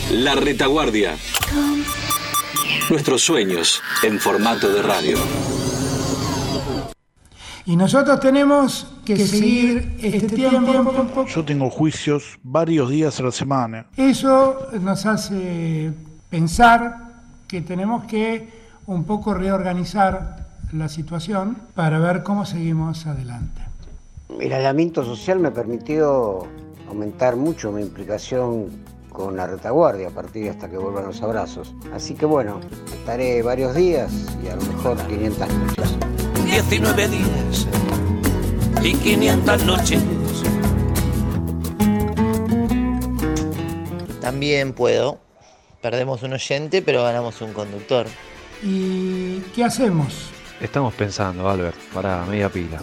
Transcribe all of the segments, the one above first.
La Retaguardia. Nuestros sueños en formato de radio. Y nosotros tenemos que seguir este tiempo. Yo tengo juicios varios días a la semana. Eso nos hace pensar que tenemos que un poco reorganizar la situación para ver cómo seguimos adelante. El aislamiento social me permitió aumentar mucho mi implicación con la retaguardia a partir de hasta que vuelvan los abrazos. Así que bueno, estaré varios días y a lo mejor 500 noches. 19 días y 500 noches. También puedo. Perdemos un oyente, pero ganamos un conductor. ¿Y qué hacemos? Estamos pensando, Albert, para media pila.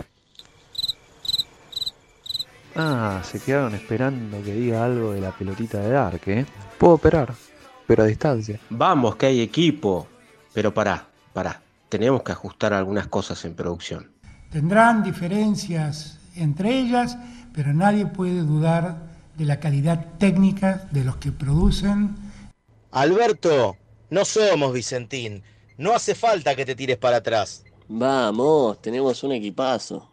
Se quedaron esperando que diga algo de la pelotita de Dark, ¿eh? Puedo operar, pero a distancia. Vamos, que hay equipo. Pero pará. Tenemos que ajustar algunas cosas en producción. Tendrán diferencias entre ellas, pero nadie puede dudar de la calidad técnica de los que producen. Alberto, no somos Vicentín. No hace falta que te tires para atrás. Vamos, tenemos un equipazo.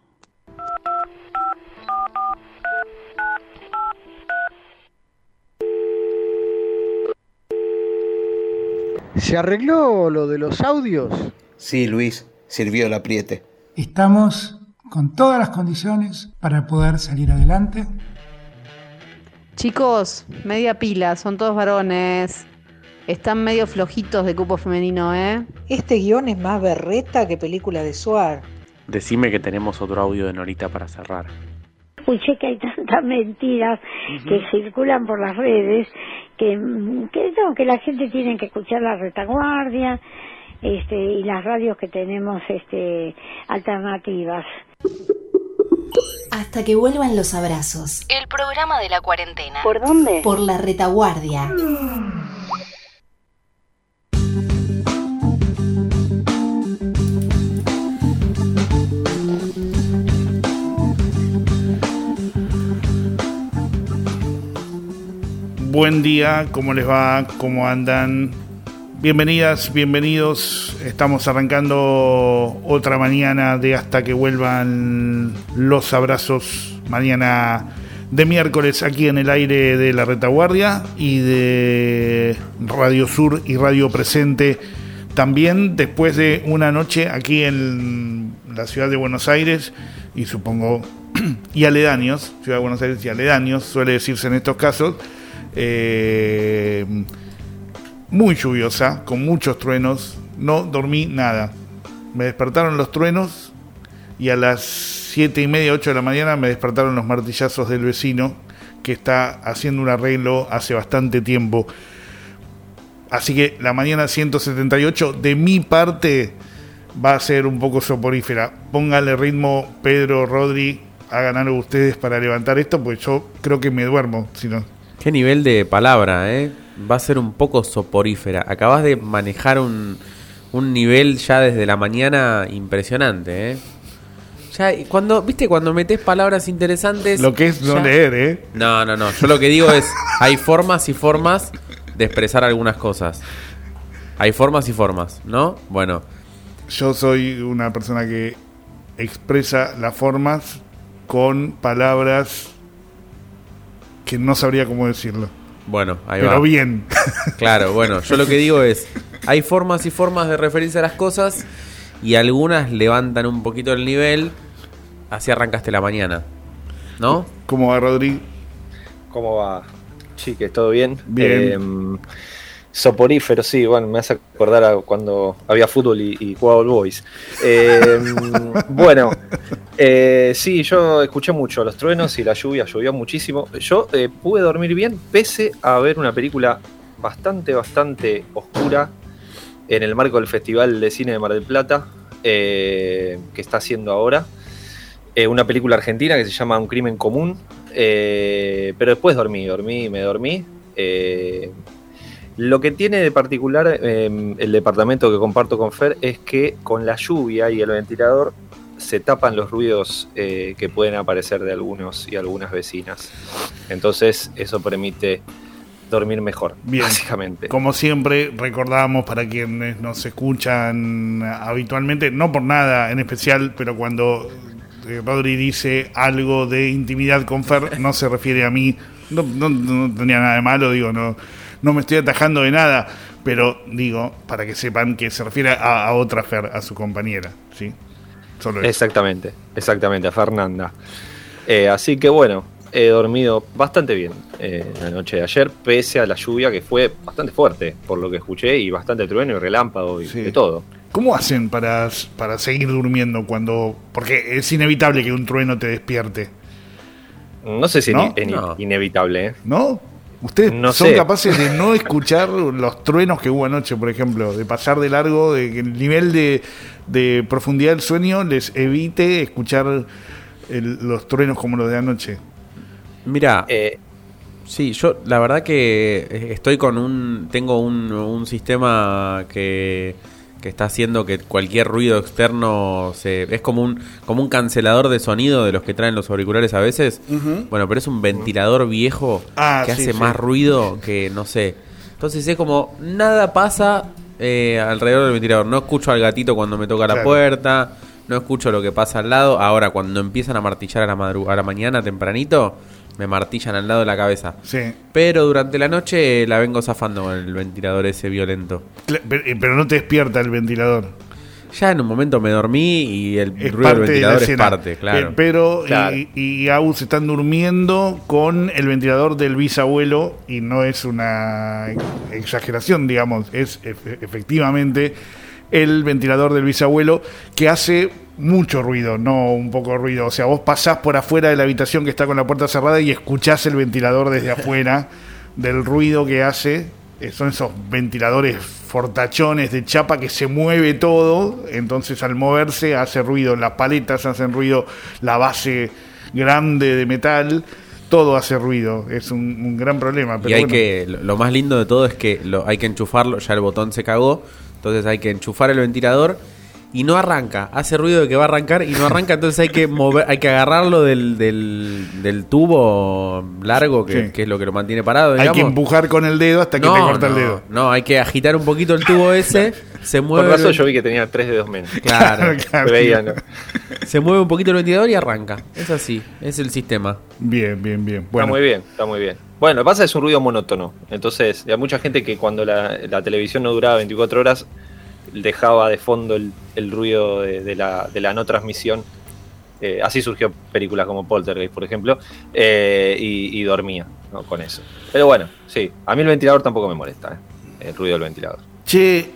¿Se arregló lo de los audios? Sí, Luis, sirvió el apriete. Estamos con todas las condiciones para poder salir adelante. Chicos, media pila, son todos varones. Están medio flojitos de cupo femenino, ¿eh? Este guión es más berreta que película de Suar. Decime que tenemos otro audio de Norita para cerrar. Escuché que hay tantas mentiras que circulan por las redes que la gente tiene que escuchar la retaguardia y las radios que tenemos alternativas. Hasta que vuelvan los abrazos. El programa de la cuarentena. ¿Por dónde? Por la retaguardia. Buen día, ¿cómo les va? ¿Cómo andan? Bienvenidas, bienvenidos. Estamos arrancando otra mañana de Hasta que vuelvan los abrazos. Mañana de miércoles aquí en el aire de la retaguardia y de Radio Sur y Radio Presente. También después de una noche aquí en la ciudad de Buenos Aires y supongo y aledaños, ciudad de Buenos Aires y aledaños, suele decirse en estos casos. Muy lluviosa, con muchos truenos. No dormí nada. Me despertaron los truenos y a las 7:30, 8 de la mañana me despertaron los martillazos del vecino que está haciendo un arreglo hace bastante tiempo. Así que la mañana 178 de mi parte va a ser un poco soporífera. Póngale ritmo, Pedro, Rodri, hagan algo ustedes para levantar esto, pues yo creo que me duermo, si no. Qué nivel de palabra, ¿eh? Va a ser un poco soporífera. Acabas de manejar un nivel ya desde la mañana impresionante, ¿eh? Ya, cuando metés palabras interesantes... Lo que es no leer, ¿eh? No. Yo lo que digo es, hay formas y formas de expresar algunas cosas. Hay formas y formas, ¿no? Bueno. Yo soy una persona que expresa las formas con palabras que no sabría cómo decirlo. Bueno, ahí va. Pero bien. Claro, bueno, yo lo que digo es, hay formas y formas de referirse a las cosas y algunas levantan un poquito el nivel. Así arrancaste la mañana, ¿no? ¿Cómo va, Rodri? ¿Cómo va, chiques? ¿Todo bien? Bien. Soporífero, sí, bueno, me hace acordar a cuando había fútbol y jugaba All Boys. Bueno, sí, yo escuché mucho los truenos y la lluvia, llovió muchísimo. Yo pude dormir bien, pese a ver una película bastante oscura en el marco del Festival de Cine de Mar del Plata, que está haciendo ahora. Una película argentina que se llama Un crimen común, pero después me dormí. Lo que tiene de particular el departamento que comparto con Fer es que con la lluvia y el ventilador se tapan los ruidos que pueden aparecer de algunos y algunas vecinas. Entonces eso permite dormir mejor, bien, básicamente. Como siempre, recordamos para quienes nos escuchan habitualmente, no por nada en especial, pero cuando Rodri dice algo de intimidad con Fer, no se refiere a mí, no tenía nada de malo, digo, no me estoy atajando de nada, pero digo, para que sepan que se refiere a otra Fer, a su compañera, ¿sí? Solo eso. Exactamente, a Fernanda. Así que bueno, he dormido bastante bien la noche de ayer, pese a la lluvia que fue bastante fuerte, por lo que escuché, y bastante trueno y relámpago y de todo. ¿Cómo hacen para seguir durmiendo porque es inevitable que un trueno te despierte? No sé si ¿No? es inevitable, ¿eh? ¿No? ¿Ustedes son capaces de no escuchar los truenos que hubo anoche, por ejemplo? De pasar de largo, de que el nivel de profundidad del sueño les evite escuchar los truenos como los de anoche. Mira, sí, yo la verdad que estoy tengo un sistema que está haciendo que cualquier ruido externo es como un cancelador de sonido de los que traen los auriculares a veces. Uh-huh. Bueno, pero es un ventilador viejo que hace más ruido que no sé. Entonces es como nada pasa alrededor del ventilador. No escucho al gatito cuando me toca la puerta, no escucho lo que pasa al lado. Ahora cuando empiezan a martillar a la mañana tempranito, me martillan al lado de la cabeza. Sí. Pero durante la noche la vengo zafando con el ventilador ese violento. Pero no te despierta el ventilador. Ya en un momento me dormí y el ruido del ventilador es parte, claro. Pero y Agus están durmiendo con el ventilador del bisabuelo, y no es una exageración, digamos, es efectivamente el ventilador del bisabuelo, que hace mucho ruido, no un poco de ruido. O sea, vos pasás por afuera de la habitación que está con la puerta cerrada y escuchás el ventilador desde afuera, del ruido que hace. Son esos ventiladores fortachones de chapa que se mueve todo, entonces al moverse hace ruido, las paletas hacen ruido, la base grande de metal, todo hace ruido, es un gran problema. Pero y lo más lindo de todo es que hay que enchufarlo, ya el botón se cagó, entonces hay que enchufar el ventilador y no arranca, hace ruido de que va a arrancar y no arranca, entonces hay que agarrarlo del tubo largo que es lo que lo mantiene parado, digamos. Hay que empujar con el dedo hasta que te corta el dedo. No, hay que agitar un poquito el tubo ese, se mueve. Por razón yo vi que tenía 3 dedos menos. Claro. Se veía, ¿no? Se mueve un poquito el ventilador y arranca. Es así, es el sistema. Bien. Bueno. Está muy bien. Bueno, lo que pasa es un ruido monótono. Entonces, hay mucha gente que cuando la televisión no duraba 24 horas, dejaba de fondo el ruido de la no transmisión. Así surgió películas como Poltergeist, por ejemplo, y dormía, ¿no? Con eso. Pero bueno, sí, a mí el ventilador tampoco me molesta, el ruido del ventilador. Che,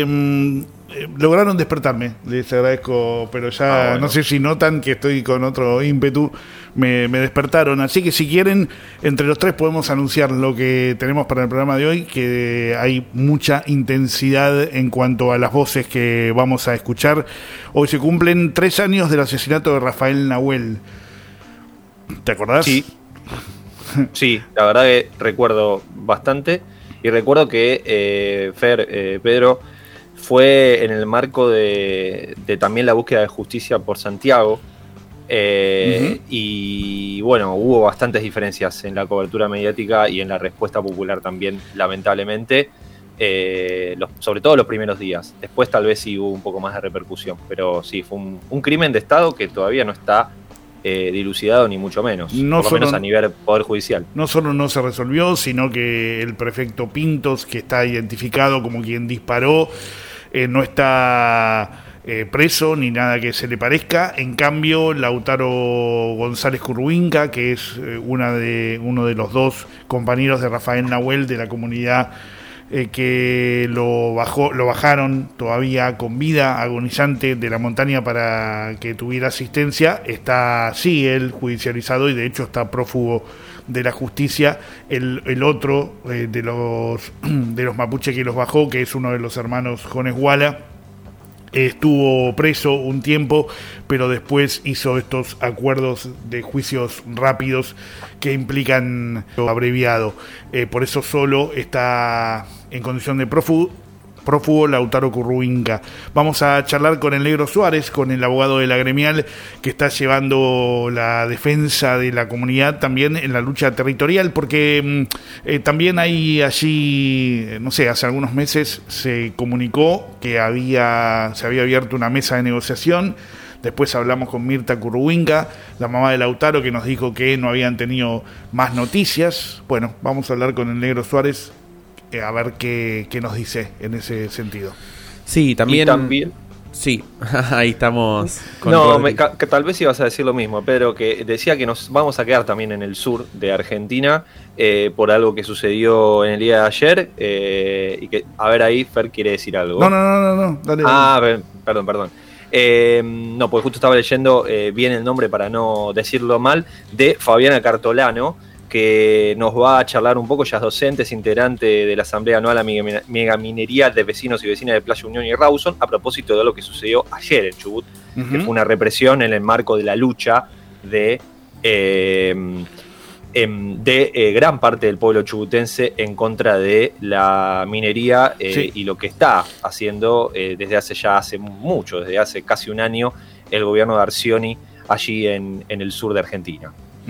lograron despertarme, les agradezco, pero ya bueno. No sé si notan que estoy con otro ímpetu, me despertaron, así que si quieren, entre los tres podemos anunciar lo que tenemos para el programa de hoy, que hay mucha intensidad en cuanto a las voces que vamos a escuchar. Hoy se cumplen 3 años del asesinato de Rafael Nahuel. ¿Te acordás? Sí, la verdad que recuerdo bastante, y recuerdo que Pedro, fue en el marco de también la búsqueda de justicia por Santiago, y bueno, hubo bastantes diferencias en la cobertura mediática y en la respuesta popular también, lamentablemente, sobre todo los primeros días. Después tal vez sí hubo un poco más de repercusión, pero sí, fue un crimen de Estado que todavía no está dilucidado, ni mucho menos, por lo menos a nivel Poder Judicial. No solo no se resolvió, sino que el prefecto Pintos, que está identificado como quien disparó, no está preso ni nada que se le parezca. En cambio, Lautaro González Curruinca, que es uno de los 2 compañeros de Rafael Nahuel de la comunidad, que lo bajaron todavía con vida, agonizante, de la montaña para que tuviera asistencia, está sí él judicializado y de hecho está prófugo de la justicia. El otro de los mapuches que los bajó, que es uno de los hermanos Jones Guala, estuvo preso un tiempo, pero después hizo estos acuerdos de juicios rápidos que implican lo abreviado. Por eso solo está en condición de prófugo. prófugo Lautaro Curruwinga. Vamos a charlar con el Negro Suárez, con el abogado de la gremial que está llevando la defensa de la comunidad también en la lucha territorial, porque también hay allí, no sé, hace algunos meses se comunicó que se había abierto una mesa de negociación. Después hablamos con Mirta Curruwinga, la mamá de Lautaro, que nos dijo que no habían tenido más noticias. Bueno, vamos a hablar con el Negro Suárez a ver qué nos dice en ese sentido. Sí, también. Sí, ahí estamos. Con que tal vez ibas a decir lo mismo, pero que decía que nos vamos a quedar también en el sur de Argentina por algo que sucedió en el día de ayer y que, a ver, ahí Fer quiere decir algo. No, dale. Perdón. No, pues justo estaba leyendo bien el nombre para no decirlo mal, de Fabiana Cartolano, que nos va a charlar un poco. Ella es docente, es integrante de la Asamblea Anual a Megaminería de Vecinos y Vecinas de Playa Unión y Rawson, a propósito de lo que sucedió ayer en Chubut, que fue una represión en el marco de la lucha de gran parte del pueblo chubutense en contra de la minería y lo que está haciendo desde hace casi un año, el gobierno de Arcioni allí en el sur de Argentina.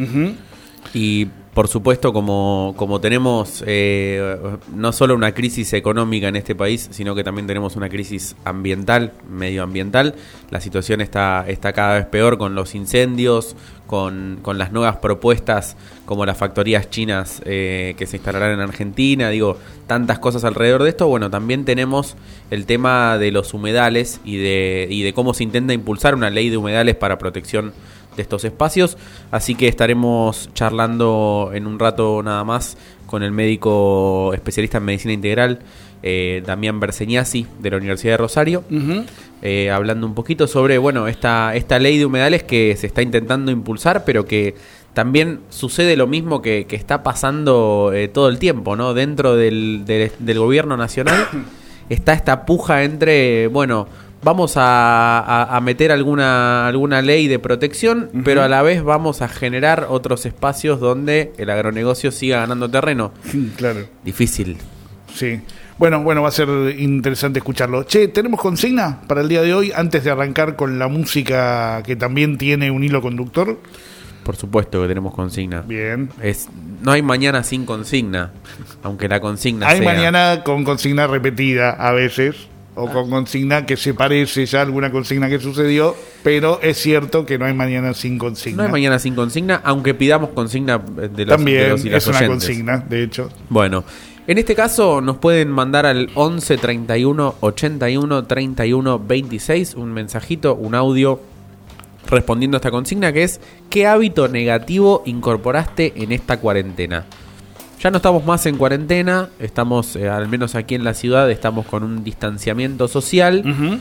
Y por supuesto, como tenemos no solo una crisis económica en este país, sino que también tenemos una crisis ambiental, medioambiental, la situación está cada vez peor con los incendios, con las nuevas propuestas como las factorías chinas que se instalarán en Argentina, tantas cosas alrededor de esto. Bueno, también tenemos el tema de los humedales y de cómo se intenta impulsar una ley de humedales para protección de estos espacios, así que estaremos charlando en un rato nada más con el médico especialista en medicina integral, Damián Berseñasi, de la Universidad de Rosario, hablando un poquito sobre esta ley de humedales que se está intentando impulsar, pero que también sucede lo mismo que está pasando todo el tiempo, ¿no? Dentro del gobierno nacional está esta puja entre, vamos a meter alguna ley de protección, pero a la vez vamos a generar otros espacios donde el agronegocio siga ganando terreno. Claro. Difícil. Sí. Bueno, va a ser interesante escucharlo. Che, ¿tenemos consigna para el día de hoy antes de arrancar con la música que también tiene un hilo conductor? Por supuesto que tenemos consigna. Bien. No hay mañana sin consigna, aunque la consigna hay sea... Hay mañana con consigna repetida a veces, o con consigna que se parece ya a alguna consigna que sucedió, pero es cierto que no hay mañana sin consigna. No hay mañana sin consigna, aunque pidamos consigna de los también y las es una oyentes. Consigna, de hecho. Bueno, en este caso nos pueden mandar al 11 31 81 31 26 un mensajito, un audio respondiendo a esta consigna, que es: ¿qué hábito negativo incorporaste en esta cuarentena? Ya no estamos más en cuarentena, estamos, al menos aquí en la ciudad, estamos con un distanciamiento social,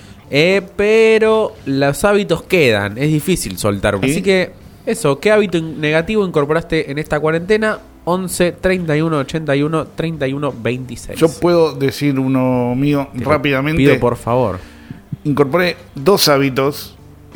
pero los hábitos quedan, es difícil soltar uno. Así que eso, ¿qué hábito negativo incorporaste en esta cuarentena? 11 31 81 31 26. Yo puedo decir uno mío rápidamente. Pido por favor. Incorporé 2 hábitos,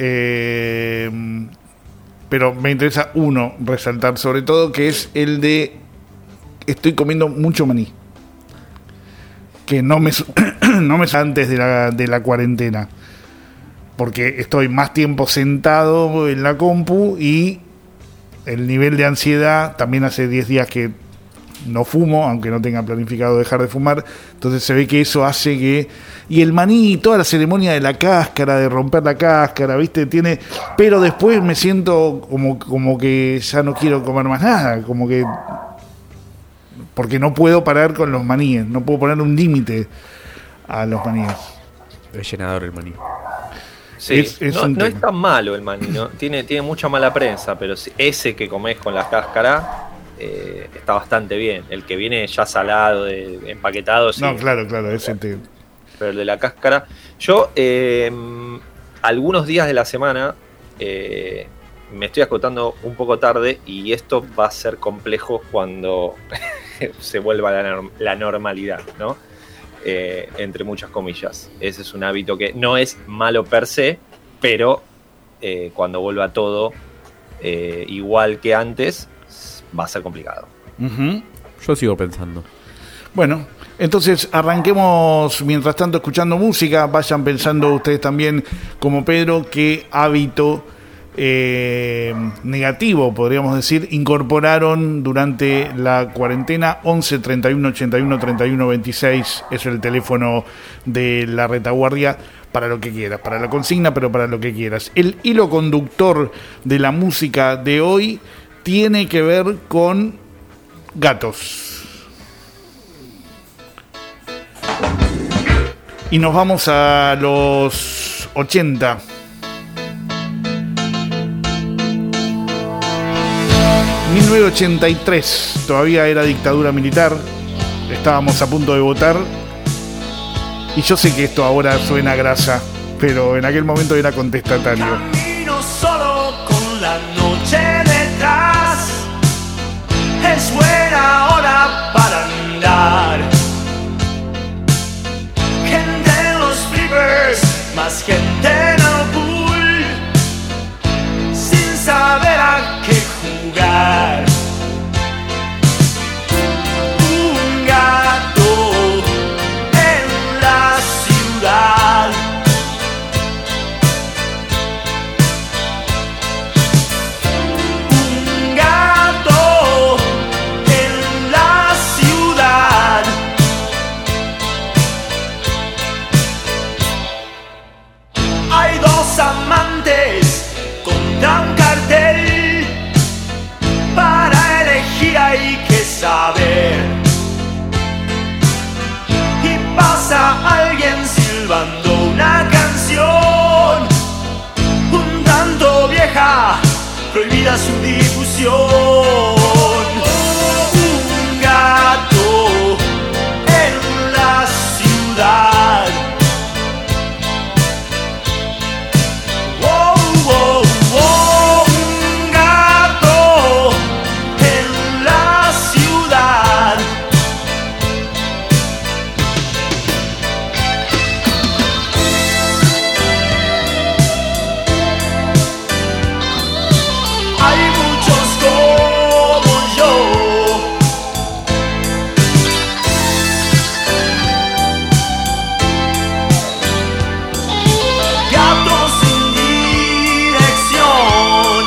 pero me interesa uno resaltar sobre todo, que es el de: estoy comiendo mucho maní, que no me antes de la cuarentena, porque estoy más tiempo sentado en la compu y el nivel de ansiedad, también hace 10 días que no fumo, aunque no tenga planificado dejar de fumar, entonces se ve que eso hace que... Y el maní, toda la ceremonia de la cáscara, de romper la cáscara, ¿viste? Pero después me siento como que ya no quiero comer más nada, como que... Porque no puedo parar con los maníes, no puedo poner un límite a los maníes. Es llenador el maní. Sí, no es tan malo el maní, ¿no? Tiene mucha mala prensa, pero ese que comés con la cáscara está bastante bien. El que viene ya salado, empaquetado, sí. No, claro, ese pero el de la cáscara... Yo, algunos días de la semana, me estoy acotando un poco tarde, y esto va a ser complejo cuando se vuelva la normalidad, ¿no? Entre muchas comillas. Ese es un hábito que no es malo per se, pero cuando vuelva todo igual que antes, va a ser complicado. Yo sigo pensando. Bueno, Entonces arranquemos mientras tanto escuchando música. Vayan pensando ustedes también, como Pedro, qué hábito negativo, podríamos decir, incorporaron durante la cuarentena. 11 31 81 31 26 es el teléfono de la retaguardia para lo que quieras, para la consigna, pero para lo que quieras. El hilo conductor de la música de hoy tiene que ver con gatos. Y nos vamos a los 80. En 1983, todavía era dictadura militar, estábamos a punto de votar, y yo sé que esto ahora suena a grasa, pero en aquel momento era contestatario. Camino solo con la noche detrás, es buena hora para andar. Gente en los flippers, más gente en el pool, sin saber a qué jugar. Un gato en la ciudad. Un gato en la ciudad. Hay dos amantes contra un cartel. Para elegir hay que saber. Y pasa alguien silbando una canción un tanto vieja, prohibida su difusión. Un gato en la ciudad. Oh, oh, oh, un gato en la ciudad. Hay muchos como yo, gatos sin dirección,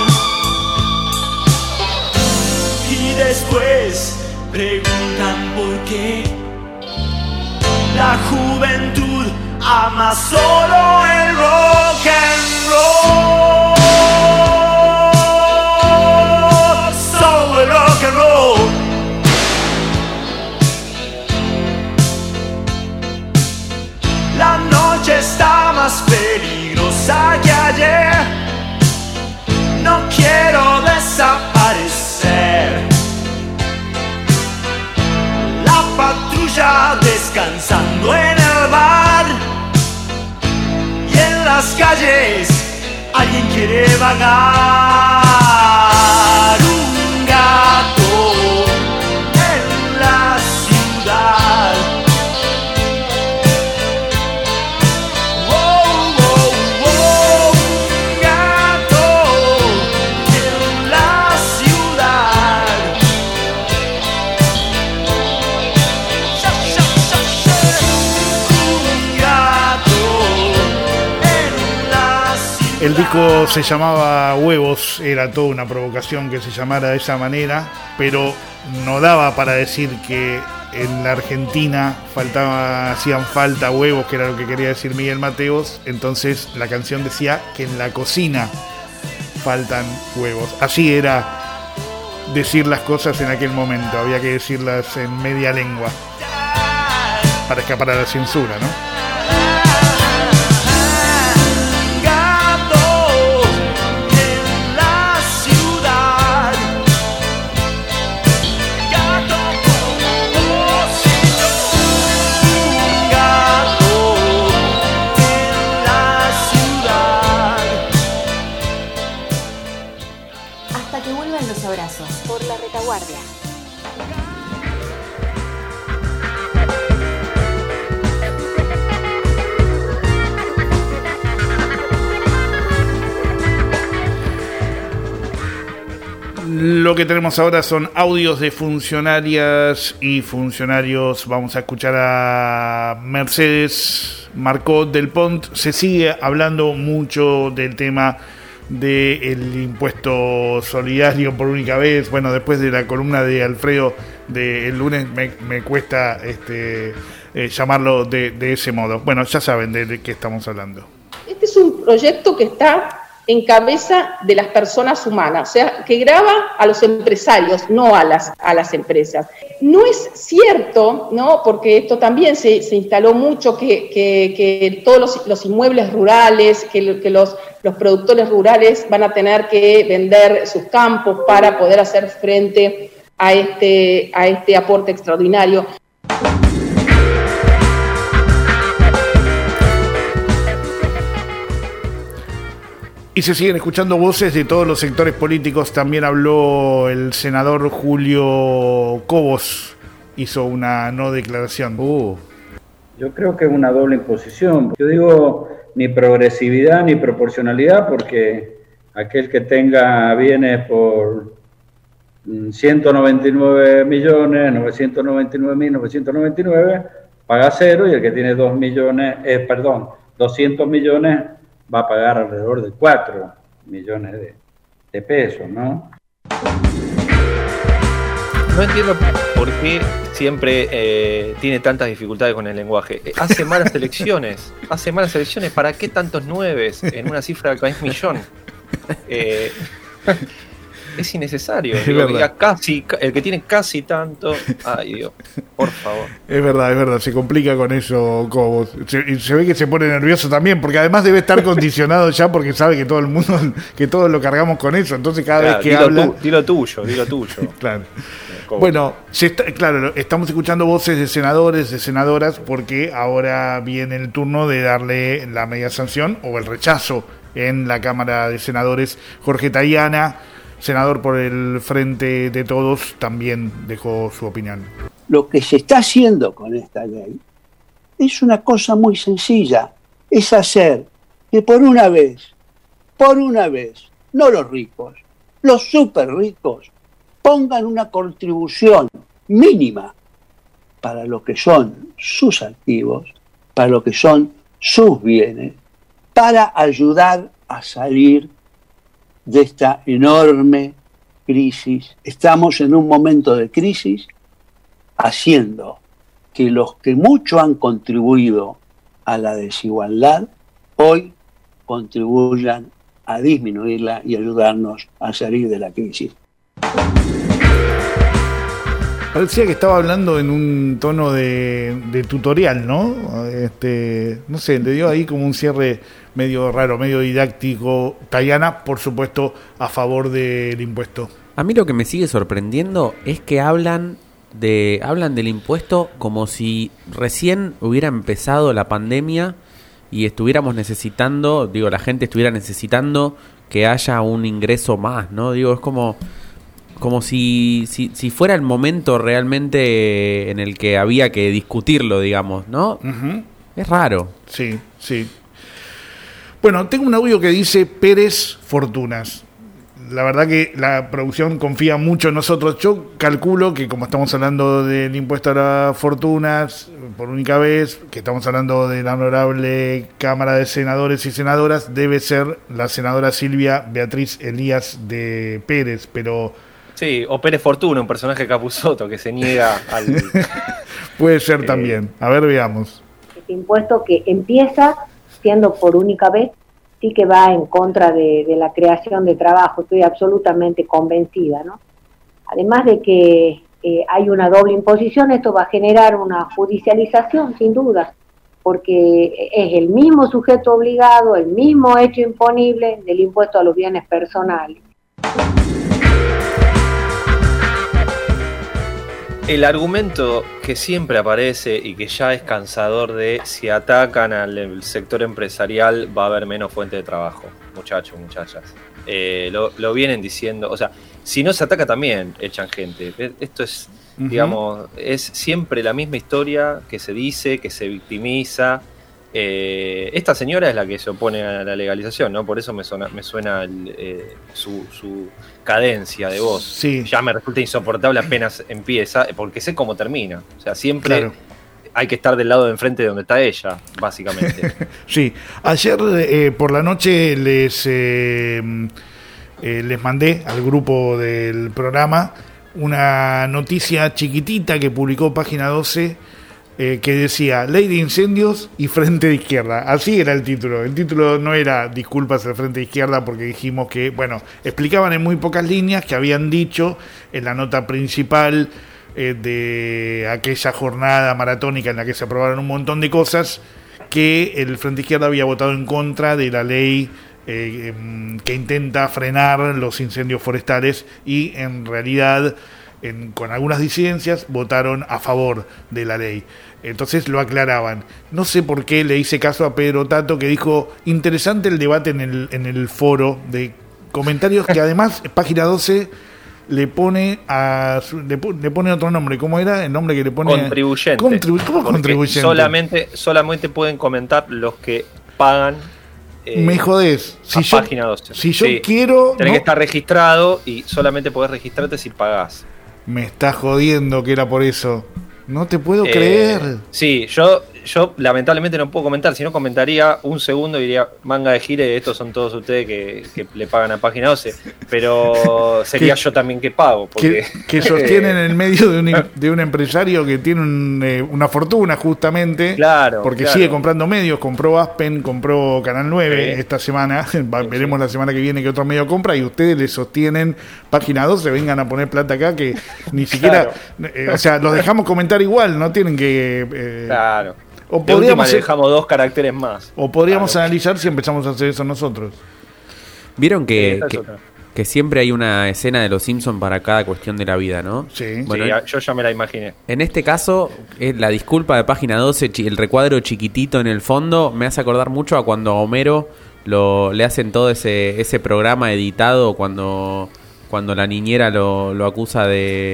y después preguntan por qué la juventud ama solo el rock and roll. Solo el rock and roll. La noche está más peligrosa que ayer. No quiero desaparecer. La patrulla descansando en el bar, y en las calles alguien quiere vagar. Un gato en la ciudad. Oh, oh, oh, un gato en la ciudad. Un gato en la ciudad. El disco se llamaba Huevos, era toda una provocación que se llamara de esa manera, pero no daba para decir que en la Argentina hacían falta huevos, que era lo que quería decir Miguel Mateos. Entonces la canción decía que en la cocina faltan huevos. Así era decir las cosas en aquel momento, había que decirlas en media lengua para escapar a la censura, ¿no? Hasta que vuelvan los abrazos. Por la retaguardia. lo que tenemos ahora son audios de funcionarias y funcionarios. Vamos a escuchar a Mercedes Marcó del Pont. Se sigue hablando mucho del tema del impuesto solidario por única vez. Bueno, después de la columna de Alfredo del lunes me cuesta llamarlo de ese modo. Bueno, ya saben de qué estamos hablando. Este es un proyecto que está en cabeza de las personas humanas, o sea, que grava a los empresarios, no a las empresas. No es cierto, ¿no? Porque esto también se instaló mucho, que todos los inmuebles rurales, que los productores rurales van a tener que vender sus campos para poder hacer frente a este aporte extraordinario. Y se siguen escuchando voces de todos los sectores políticos. También habló el senador Julio Cobos, hizo una no declaración. Yo creo que es una doble imposición. Yo digo ni progresividad ni proporcionalidad, porque aquel que tenga bienes por 199.999.999 paga cero, y el que tiene 200 millones va a pagar alrededor de 4 millones de pesos, ¿no? No entiendo por qué siempre tiene tantas dificultades con el lenguaje. Hace malas elecciones. ¿Para qué tantos nueves en una cifra que es millón? Es innecesario. Diga casi, el que tiene casi tanto. Ay, Dios, por favor. Es verdad, se complica con eso, Cobos. Y se ve que se pone nervioso también, porque además debe estar condicionado ya, porque sabe que todo el mundo, que todos lo cargamos con eso. Entonces cada vez que habla... Dilo tuyo. Claro. Bueno, estamos escuchando voces de senadores, de senadoras, porque ahora viene el turno de darle la media sanción o el rechazo en la Cámara de Senadores. Jorge Tayana, senador por el Frente de Todos, también dejó su opinión. Lo que se está haciendo con esta ley es una cosa muy sencilla, es hacer que por una vez, no los ricos, los súper ricos, pongan una contribución mínima para lo que son sus activos, para lo que son sus bienes, para ayudar a salir de esta enorme crisis. Estamos en un momento de crisis, haciendo que los que mucho han contribuido a la desigualdad hoy contribuyan a disminuirla y ayudarnos a salir de la crisis. Parecía que estaba hablando en un tono de tutorial, ¿no? No sé, le dio ahí como un cierre medio raro, medio didáctico. Tayana, por supuesto, a favor del impuesto. A mí lo que me sigue sorprendiendo es que hablan del impuesto como si recién hubiera empezado la pandemia y estuviéramos necesitando, la gente estuviera necesitando que haya un ingreso más, ¿no? Es como si fuera el momento realmente en el que había que discutirlo, digamos, ¿no? Uh-huh. Es raro. Sí. Bueno, tengo un audio que dice Pérez Fortunas. La verdad que la producción confía mucho en nosotros. Yo calculo que como estamos hablando del impuesto a las fortunas por única vez, que estamos hablando de la honorable Cámara de Senadores y Senadoras, debe ser la senadora Silvia Beatriz Elías de Pérez, pero... Sí, o Pérez Fortuna, un personaje Capusotto que se niega al... Puede ser también. A ver, veamos. Este impuesto que empieza siendo por única vez, sí que va en contra de la creación de trabajo, estoy absolutamente convencida, ¿no? Además de que hay una doble imposición, esto va a generar una judicialización, sin duda, porque es el mismo sujeto obligado, el mismo hecho imponible del impuesto a los bienes personales. El argumento que siempre aparece y que ya es cansador de si atacan al sector empresarial va a haber menos fuente de trabajo, muchachos, muchachas. Lo vienen diciendo, o sea, si no se ataca también echan gente. Esto es, digamos, es siempre la misma historia que se dice, que se victimiza Esta señora es la que se opone a la legalización, ¿no? Por eso me suena su cadencia de voz. Sí. Ya me resulta insoportable apenas empieza, porque sé cómo termina. O sea, siempre Claro. hay que estar del lado de enfrente de donde está ella, básicamente. Sí, ayer por la noche les mandé al grupo del programa una noticia chiquitita que publicó Página 12 que decía Ley de Incendios y Frente de Izquierda. Así era el título. El título no era Disculpas al Frente de Izquierda, porque dijimos que, bueno, explicaban en muy pocas líneas que habían dicho en la nota principal de aquella jornada maratónica en la que se aprobaron un montón de cosas, que el Frente de Izquierda había votado en contra de la ley que intenta frenar los incendios forestales, y en realidad con algunas disidencias votaron a favor de la ley. Entonces lo aclaraban. No sé por qué le hice caso a Pedro Tato, que dijo interesante el debate en el foro de comentarios, que además Página 12 le pone le pone otro nombre. ¿Cómo era el nombre que le pone? Contribuyente. ¿Cómo contribuyente? Solamente pueden comentar los que pagan. Me jodés. Página 12. Si yo quiero. Tenés que estar registrado y solamente podés registrarte si pagás. Me estás jodiendo que era por eso. No te puedo creer. Sí, yo lamentablemente no puedo comentar. Si no, comentaría un segundo y diría: manga de gire, estos son todos ustedes que le pagan a Página 12. Pero sería yo también que pago. Porque, que sostienen en el medio de un empresario que tiene una fortuna, justamente. Claro. Porque sigue comprando medios. Compró Aspen, compró Canal 9 esta semana. Veremos la semana que viene qué otro medio compra. Y ustedes le sostienen Página 12. Vengan a poner plata acá, que ni siquiera. O sea, los dejamos comentar igual, no tienen que. Claro. O de última le dejamos 2 caracteres más. O podríamos analizar si empezamos a hacer eso nosotros. Vieron que siempre hay una escena de Los Simpsons para cada cuestión de la vida, ¿no? Sí. Bueno, yo ya me la imaginé. En este caso, la disculpa de Página 12, el recuadro chiquitito en el fondo, me hace acordar mucho a cuando a Homero le hacen todo ese programa editado cuando la niñera lo acusa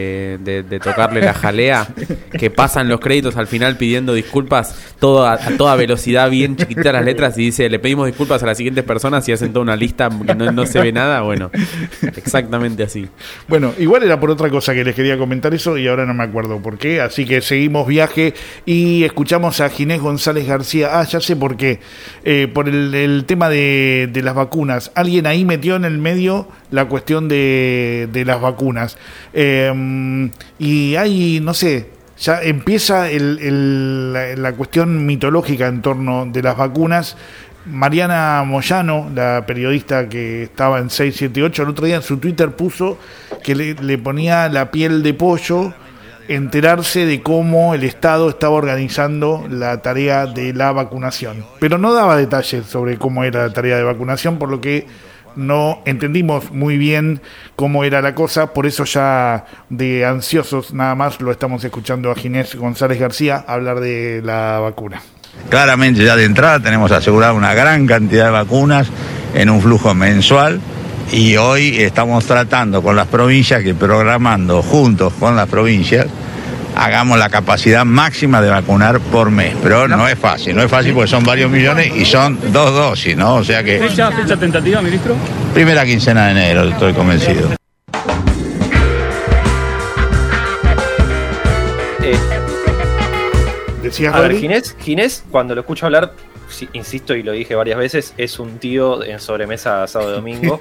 de tocarle la jalea, que pasan los créditos al final pidiendo disculpas a toda velocidad, bien chiquititas las letras, y dice: le pedimos disculpas a las siguientes personas, y hacen toda una lista que no se ve nada. Bueno, exactamente así. Bueno, igual era por otra cosa que les quería comentar eso y ahora no me acuerdo por qué, así que seguimos viaje y escuchamos a Ginés González García. Ya sé por qué, por el tema de las vacunas. Alguien ahí metió en el medio la cuestión de las vacunas, y hay, no sé, ya empieza la cuestión mitológica en torno de las vacunas. Mariana Moyano, la periodista que estaba en 678, el otro día en su Twitter puso que le ponía la piel de pollo enterarse de cómo el Estado estaba organizando la tarea de la vacunación, pero no daba detalles sobre cómo era la tarea de vacunación, por lo que no entendimos muy bien cómo era la cosa. Por eso, ya de ansiosos nada más, lo estamos escuchando a Ginés González García hablar de la vacuna. Claramente, ya de entrada tenemos asegurada una gran cantidad de vacunas en un flujo mensual, y hoy estamos tratando con las provincias, que programando juntos con las provincias hagamos la capacidad máxima de vacunar por mes. Pero no es fácil porque son varios millones y son 2 dosis, ¿no? O sea que... ¿Fecha tentativa, ministro? Primera quincena de enero, estoy convencido. A ver, Ginés, cuando lo escucho hablar, insisto y lo dije varias veces, es un tío en sobremesa sábado y domingo.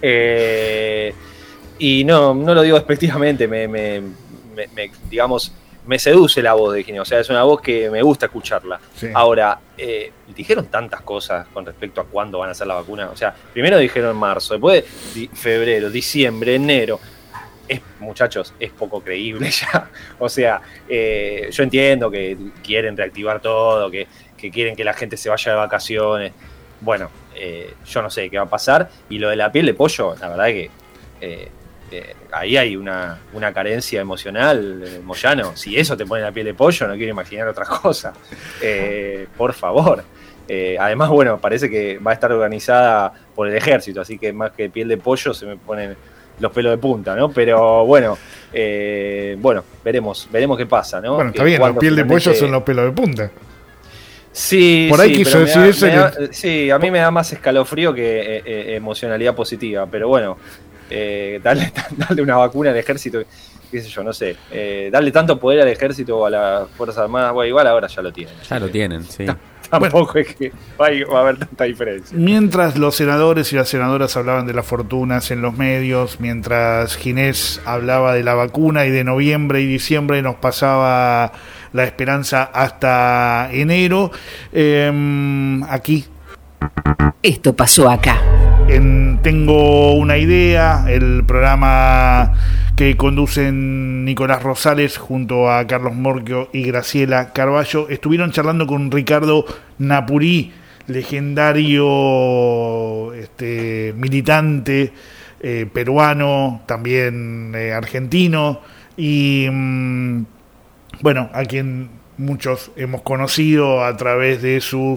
Y no lo digo despectivamente, digamos, me seduce la voz de Ginés. O sea, es una voz que me gusta escucharla. Sí. Ahora, dijeron tantas cosas con respecto a cuándo van a hacer la vacuna. O sea, primero dijeron marzo, después febrero, diciembre, enero. Muchachos, es poco creíble ya. O sea, yo entiendo que quieren reactivar todo, que quieren que la gente se vaya de vacaciones. Bueno, yo no sé qué va a pasar. Y lo de la piel de pollo, la verdad es que ahí hay una carencia emocional, Moyano. Si eso te pone la piel de pollo, no quiero imaginar otra cosa. Por favor. Además, bueno, parece que va a estar organizada por el ejército, así que más que piel de pollo se me ponen los pelos de punta, ¿no? Pero bueno, veremos qué pasa, ¿no? Bueno, está bien, la piel de pollo son los pelos de punta. Sí, por ahí sí, quiso pero decir eso. Sí, a mí me da más escalofrío que emocionalidad positiva, pero bueno, darle una vacuna al ejército, qué sé yo, no sé, darle tanto poder al ejército o a las Fuerzas Armadas, bueno, igual ahora ya lo tienen. Ya lo tienen, sí. Tampoco es que va a haber tanta diferencia. Mientras los senadores y las senadoras hablaban de las fortunas en los medios, mientras Ginés hablaba de la vacuna y de noviembre y diciembre nos pasaba la esperanza hasta enero, aquí. Esto pasó acá. Tengo una idea, el programa que conducen Nicolás Rosales junto a Carlos Morquio y Graciela Carballo estuvieron charlando con Ricardo Napurí, legendario militante peruano, también argentino, y bueno, a quien muchos hemos conocido a través de sus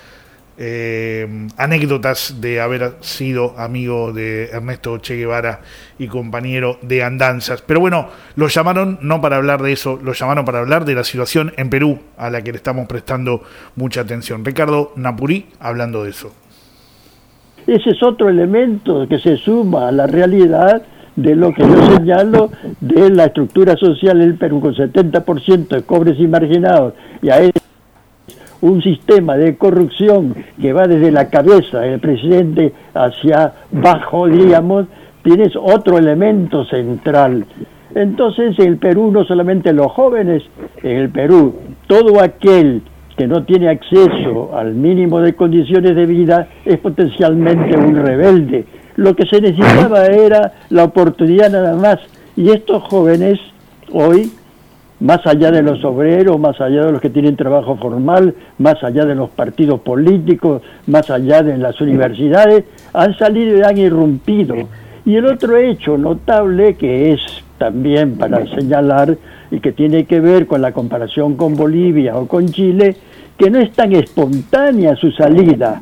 anécdotas de haber sido amigo de Ernesto Che Guevara y compañero de andanzas. Pero bueno, lo llamaron no para hablar de eso, lo llamaron para hablar de la situación en Perú, a la que le estamos prestando mucha atención. Ricardo Napurí hablando de eso. Ese es otro elemento que se suma a la realidad de lo que yo señalo de la estructura social en el Perú, con 70% de pobres y marginados, y a un sistema de corrupción que va desde la cabeza del presidente hacia abajo, digamos, tienes otro elemento central. Entonces, en el Perú, no solamente los jóvenes, en el Perú, todo aquel que no tiene acceso al mínimo de condiciones de vida es potencialmente un rebelde. Lo que se necesitaba era la oportunidad nada más, y estos jóvenes hoy, más allá de los obreros, más allá de los que tienen trabajo formal, más allá de los partidos políticos, más allá de las universidades, han salido y han irrumpido. Y el otro hecho notable, que es también para señalar y que tiene que ver con la comparación con Bolivia o con Chile, que no es tan espontánea su salida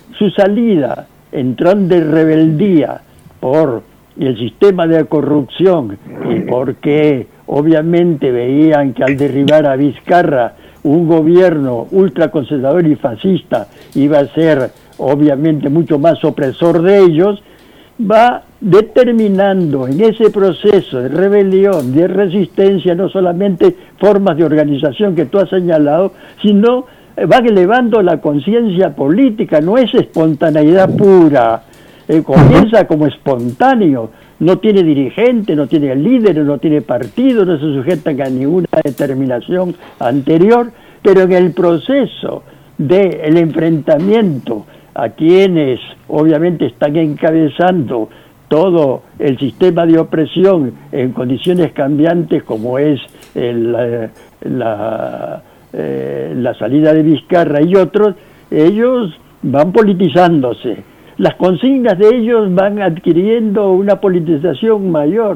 entran de rebeldía por el sistema de corrupción y porque obviamente veían que al derribar a Vizcarra un gobierno ultraconservador y fascista iba a ser obviamente mucho más opresor de ellos, va determinando en ese proceso de rebelión, de resistencia, no solamente formas de organización que tú has señalado, sino va elevando la conciencia política, no es espontaneidad pura, comienza como espontáneo, no tiene dirigente, no tiene líderes, no tiene partido, no se sujetan a ninguna determinación anterior, pero en el proceso del enfrentamiento a quienes obviamente están encabezando todo el sistema de opresión en condiciones cambiantes como es la salida de Vizcarra y otros, ellos van politizándose. Las consignas de ellos van adquiriendo una politización mayor.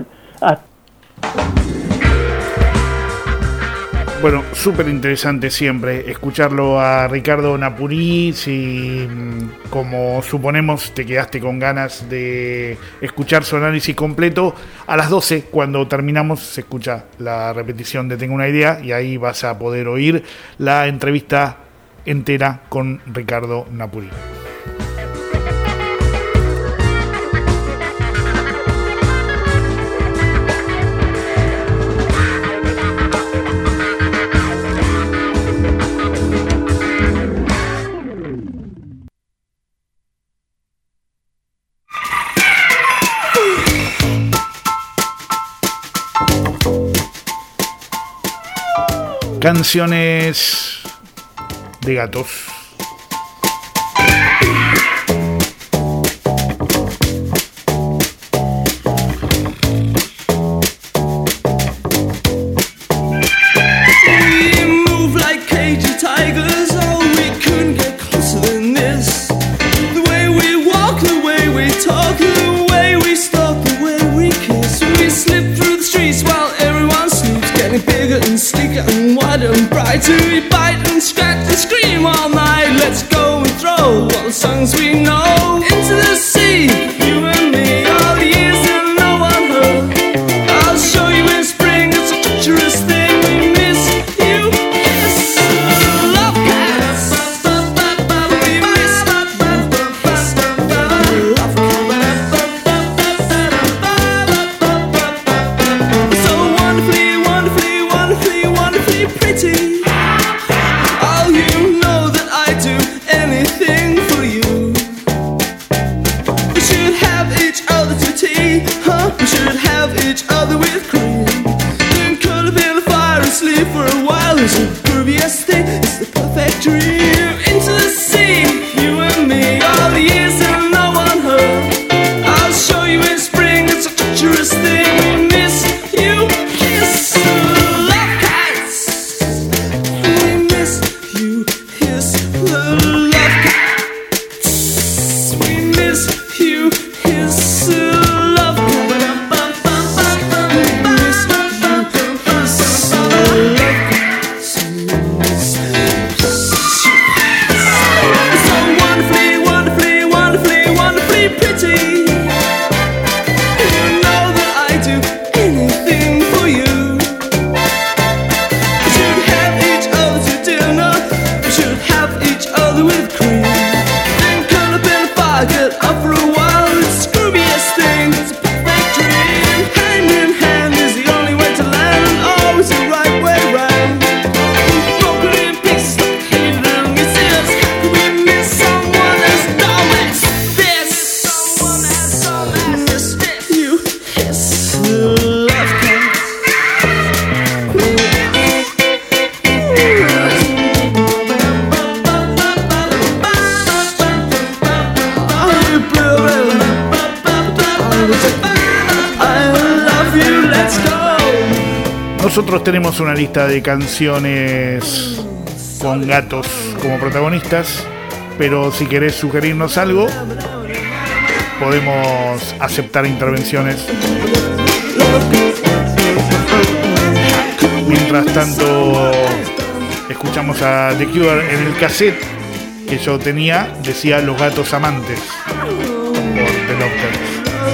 Bueno, súper interesante siempre escucharlo a Ricardo Napurí. Si, como suponemos, te quedaste con ganas de escuchar su análisis completo, a las 12, cuando terminamos, se escucha la repetición de Tengo una idea y ahí vas a poder oír la entrevista entera con Ricardo Napurí. Canciones de gatos. We bite and scratch and scream all night. Let's go and throw all the songs we know into the sea. You and me, all the years that no one heard. I'll show you in spring, it's a treacherous thing. We miss you, yes. Love cats. pity. Oh, you know that I do anything for you. We should have each other to tea, huh? We should have each other with cream. Then curl up in the fire and sleep for a while. It's the grooviest thing, it's the perfect dream. Into the sea, you and me, all the years and no one heard. I'll show you in spring, it's a treacherous thing. We miss you, kiss, love kites. We miss you, kiss the love kites. We miss you, kiss the love kites. We miss you, kiss the love kites. It's so wonderfully, wonderfully, wonderfully, wonderfully pretty. You know that I do anything for you. We should have each other to dinner. We should have each other with cream. Then curl up in a fire, get up for a while. It's the scroobiest thing, it's a perfect dream. Hand in hand is the only way to land, and always the right way round. Broken in pieces like hated and misses. How can we miss someone as dumb as this? Someone as dumb as this. You kiss the love kites. I love you, let's go. Nosotros tenemos una lista de canciones con gatos como protagonistas, pero si querés sugerirnos algo, podemos aceptar intervenciones. Mientras tanto, escuchamos a The Cure. En el cassette que yo tenía decía Los Gatos Amantes por The Doctors.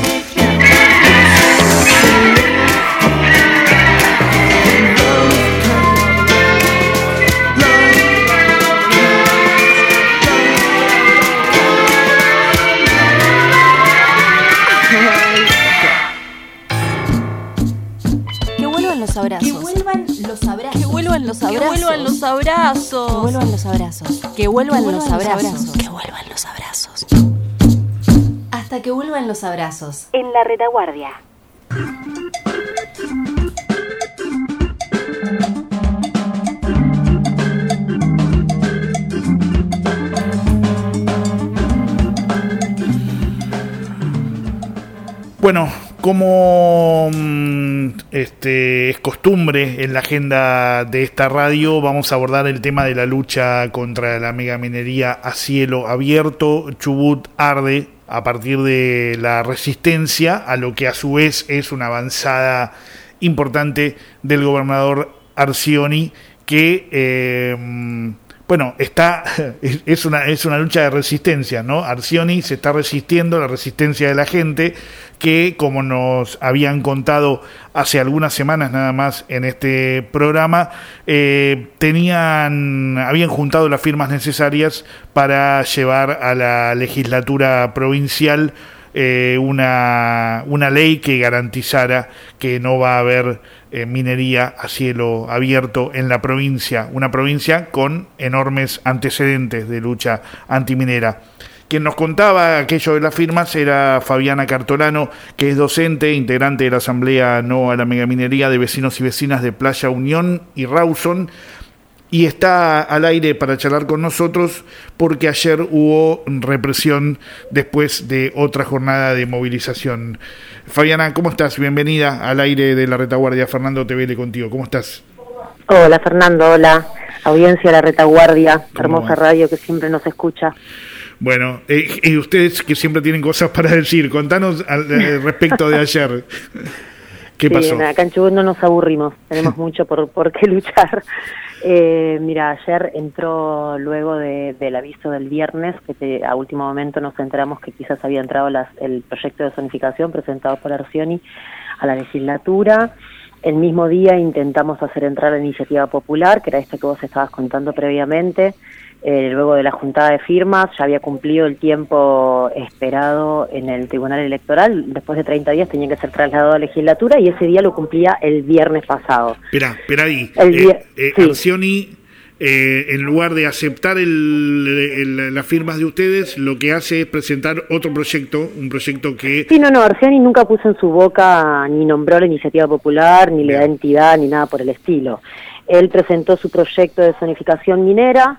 Que vuelvan los abrazos. Que vuelvan los abrazos. Que vuelvan los abrazos. Que vuelvan los abrazos. Que vuelvan los abrazos. Que vuelvan los abrazos. Que vuelvan los abrazos. Hasta que vuelvan los abrazos. En la retaguardia. Bueno, como es costumbre en la agenda de esta radio, vamos a abordar el tema de la lucha contra la megaminería a cielo abierto. Chubut arde a partir de la resistencia, a lo que a su vez es una avanzada importante del gobernador Arcioni, que es una lucha de resistencia, ¿no? Arcioni se está resistiendo, la resistencia de la gente, que como nos habían contado hace algunas semanas nada más en este programa, habían juntado las firmas necesarias para llevar a la legislatura provincial una ley que garantizara que no va a haber minería a cielo abierto en la provincia, una provincia con enormes antecedentes de lucha antiminera. Quien nos contaba aquello de las firmas era Fabiana Cartolano, que es docente, integrante de la Asamblea No a la Megaminería de Vecinos y Vecinas de Playa Unión y Rawson, y está al aire para charlar con nosotros porque ayer hubo represión después de otra jornada de movilización. Fabiana, ¿cómo estás? Bienvenida al aire de La Retaguardia. Fernando Tevele contigo. ¿Cómo estás? Hola Fernando, hola. Audiencia de La Retaguardia, hermosa radio que siempre nos escucha. Bueno, y ustedes que siempre tienen cosas para decir, contanos respecto de ayer. ¿Qué pasó? Acá en Chubut no nos aburrimos, tenemos mucho por qué luchar. Mira, ayer entró luego del aviso del viernes, que a último momento nos enteramos que quizás había entrado el proyecto de zonificación presentado por Arcioni a la legislatura. El mismo día intentamos hacer entrar la iniciativa popular, que era esta que vos estabas contando previamente. Luego de la juntada de firmas, ya había cumplido el tiempo esperado en el Tribunal Electoral. Después de 30 días tenía que ser trasladado a legislatura y ese día lo cumplía el viernes pasado. Espera ahí. Sí. Arcioni, en lugar de aceptar las firmas de ustedes, lo que hace es presentar otro proyecto, un proyecto que... Sí, no, Arcioni nunca puso en su boca, ni nombró la iniciativa popular, ni le da entidad, ni nada por el estilo. Él presentó su proyecto de zonificación minera.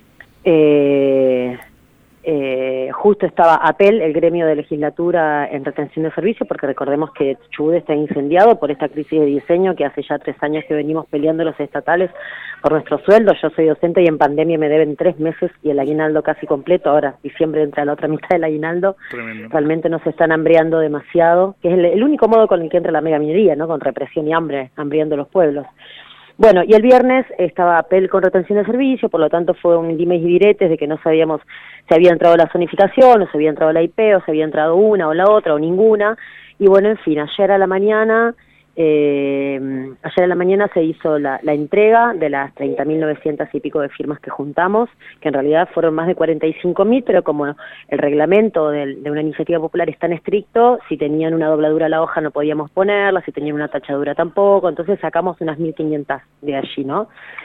Justo estaba APEL, el gremio de legislatura, en retención de servicio, porque recordemos que Chubut está incendiado por esta crisis de diseño que hace ya 3 años que venimos peleando los estatales por nuestros sueldos. Yo soy docente y en pandemia me deben 3 meses y el aguinaldo casi completo. Ahora diciembre entra la otra mitad del aguinaldo. Tremendo. Realmente nos están hambriando demasiado, que es el único modo con el que entra la megaminería, ¿no? Con represión y hambre, hambriando los pueblos. Bueno, y el viernes estaba APEL con retención de servicio, por lo tanto fue un dimes y diretes de que no sabíamos si había entrado la zonificación, o si había entrado la IP, o si había entrado una o la otra, o ninguna. Y bueno, en fin, ayer a la mañana se hizo la entrega de las 30.900 y pico de firmas que juntamos, que en realidad fueron más de 45.000, pero como el reglamento de una iniciativa popular es tan estricto, si tenían una dobladura a la hoja no podíamos ponerla, si tenían una tachadura tampoco, entonces sacamos unas 1.500 de allí, ¿no?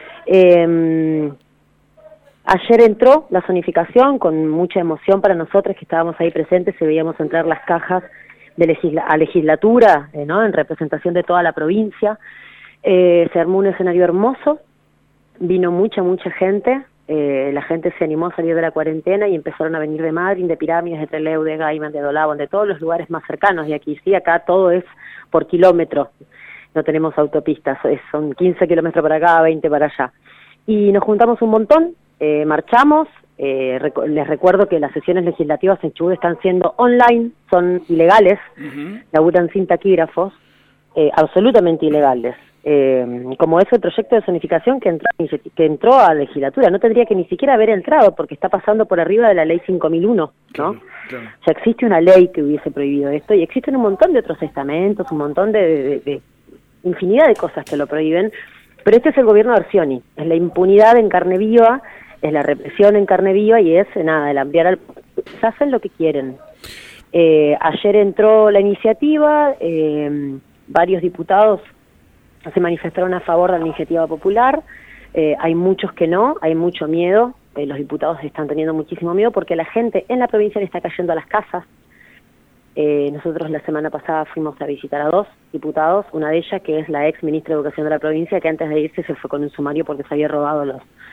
Ayer entró la zonificación con mucha emoción para nosotros que estábamos ahí presentes, se veíamos entrar las cajas a legislatura, ¿no? En representación de toda la provincia. Se armó un escenario hermoso, vino mucha gente, la gente se animó a salir de la cuarentena y empezaron a venir de Madrid, de Pirámides, de Trelew, de Gaiman, de Dolabón, de todos los lugares más cercanos de aquí. Sí, acá todo es por kilómetro, no tenemos autopistas, son 15 kilómetros para acá, 20 para allá. Y nos juntamos un montón, marchamos. Les recuerdo que las sesiones legislativas en Chubut están siendo online, son ilegales, laburan sin taquígrafos, absolutamente ilegales. Como es el proyecto de zonificación que entró a legislatura, no tendría que ni siquiera haber entrado porque está pasando por arriba de la ley 5001, ¿no? Claro. Ya existe una ley que hubiese prohibido esto y existen un montón de otros estamentos, un montón de infinidad de cosas que lo prohíben, pero este es el gobierno de Arcioni, es la impunidad en carne viva, es la represión en carne viva y es, el ampliar al... Se hacen lo que quieren. Ayer entró la iniciativa, varios diputados se manifestaron a favor de la iniciativa popular, hay muchos que no, hay mucho miedo, los diputados están teniendo muchísimo miedo porque la gente en la provincia le está cayendo a las casas. Nosotros la semana pasada fuimos a visitar a 2 diputados, una de ellas que es la ex ministra de Educación de la provincia, que antes de irse se fue con un sumario porque se había robado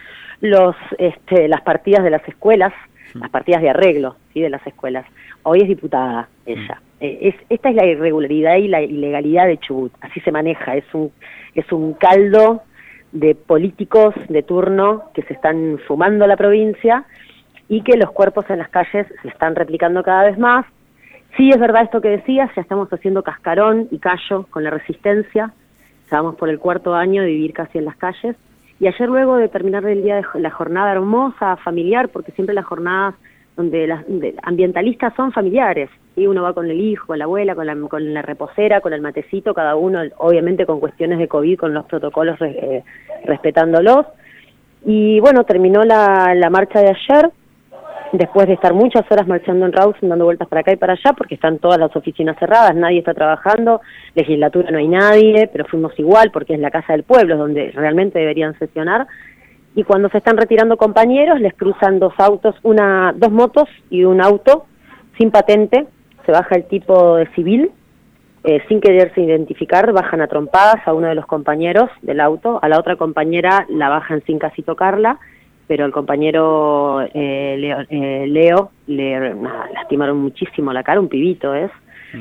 las partidas de las escuelas, las partidas de arreglo, ¿sí? De las escuelas. Hoy es diputada ella. Esta es la irregularidad y la ilegalidad de Chubut, así se maneja, es un caldo de políticos de turno que se están fumando la provincia y que los cuerpos en las calles se están replicando cada vez más. Sí, es verdad esto que decías, ya estamos haciendo cascarón y callo con la resistencia, ya vamos por el 4º año de vivir casi en las calles. Y ayer, luego de terminar el día de la jornada hermosa, familiar, porque siempre las jornadas donde las ambientalistas son familiares, ¿sí? Uno va con el hijo, con la abuela, con la reposera, con el matecito, cada uno obviamente con cuestiones de COVID, con los protocolos respetándolos. Y bueno, terminó la marcha de ayer, después de estar muchas horas marchando en Rawson, dando vueltas para acá y para allá, porque están todas las oficinas cerradas, nadie está trabajando, legislatura no hay nadie, pero fuimos igual porque es la casa del pueblo, donde realmente deberían sesionar. Y cuando se están retirando compañeros, les cruzan 2 autos, 2 motos y un auto sin patente, se baja el tipo de civil, sin quererse identificar, bajan a trompadas a uno de los compañeros del auto, a la otra compañera la bajan sin casi tocarla, pero al compañero Leo le lastimaron muchísimo la cara, un pibito es.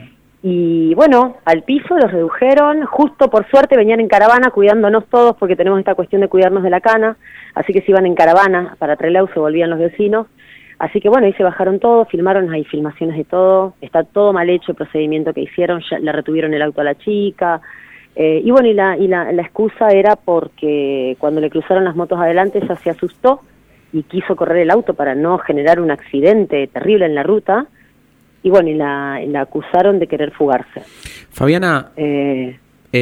Y bueno, al piso los redujeron, justo por suerte venían en caravana cuidándonos todos porque tenemos esta cuestión de cuidarnos de la cana, así que se iban en caravana para Trelew, se volvían los vecinos, así que bueno, ahí se bajaron todos, filmaron, hay filmaciones de todo, está todo mal hecho el procedimiento que hicieron, ya le retuvieron el auto a la chica, y bueno, y la excusa era porque cuando le cruzaron las motos adelante ella se asustó y quiso correr el auto para no generar un accidente terrible en la ruta, y bueno, y la acusaron de querer fugarse. Fabiana, sí.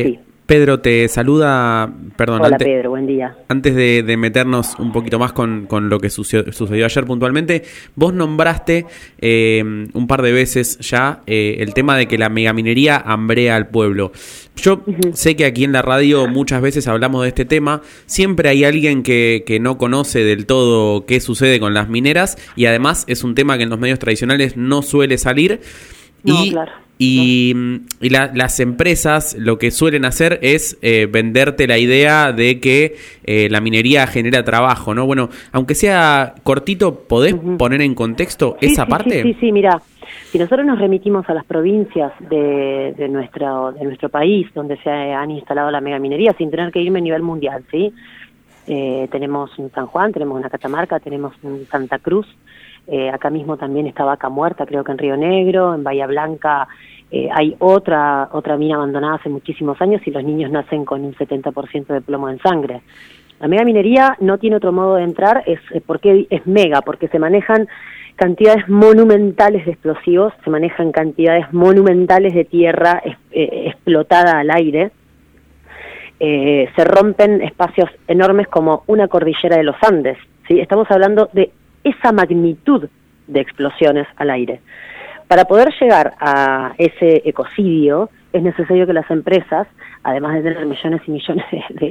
Pedro, te saluda, perdón. Hola Pedro, buen día. Antes de meternos un poquito más con lo que sucedió ayer puntualmente, vos nombraste un par de veces ya el tema de que la megaminería hambrea al pueblo. Yo sé que aquí en la radio muchas veces hablamos de este tema, siempre hay alguien que no conoce del todo qué sucede con las mineras y además es un tema que en los medios tradicionales no suele salir. Claro. Y las empresas lo que suelen hacer es venderte la idea de que la minería genera trabajo, ¿no? Bueno, aunque sea cortito, ¿podés poner en contexto esa parte? Sí, mira, si nosotros nos remitimos a las provincias de nuestro país, donde se han instalado la megaminería, sin tener que irme a nivel mundial, ¿sí? Tenemos en San Juan, tenemos en Catamarca, tenemos en Santa Cruz, acá mismo también está Vaca Muerta, creo que en Río Negro, en Bahía Blanca hay otra mina abandonada hace muchísimos años y los niños nacen con un 70% de plomo en sangre. La megaminería no tiene otro modo de entrar, porque es mega, porque se manejan cantidades monumentales de explosivos, se manejan cantidades monumentales de tierra explotada al aire, se rompen espacios enormes como una cordillera de los Andes, ¿sí? Estamos hablando de esa magnitud de explosiones al aire. Para poder llegar a ese ecocidio es necesario que las empresas, además de tener millones y millones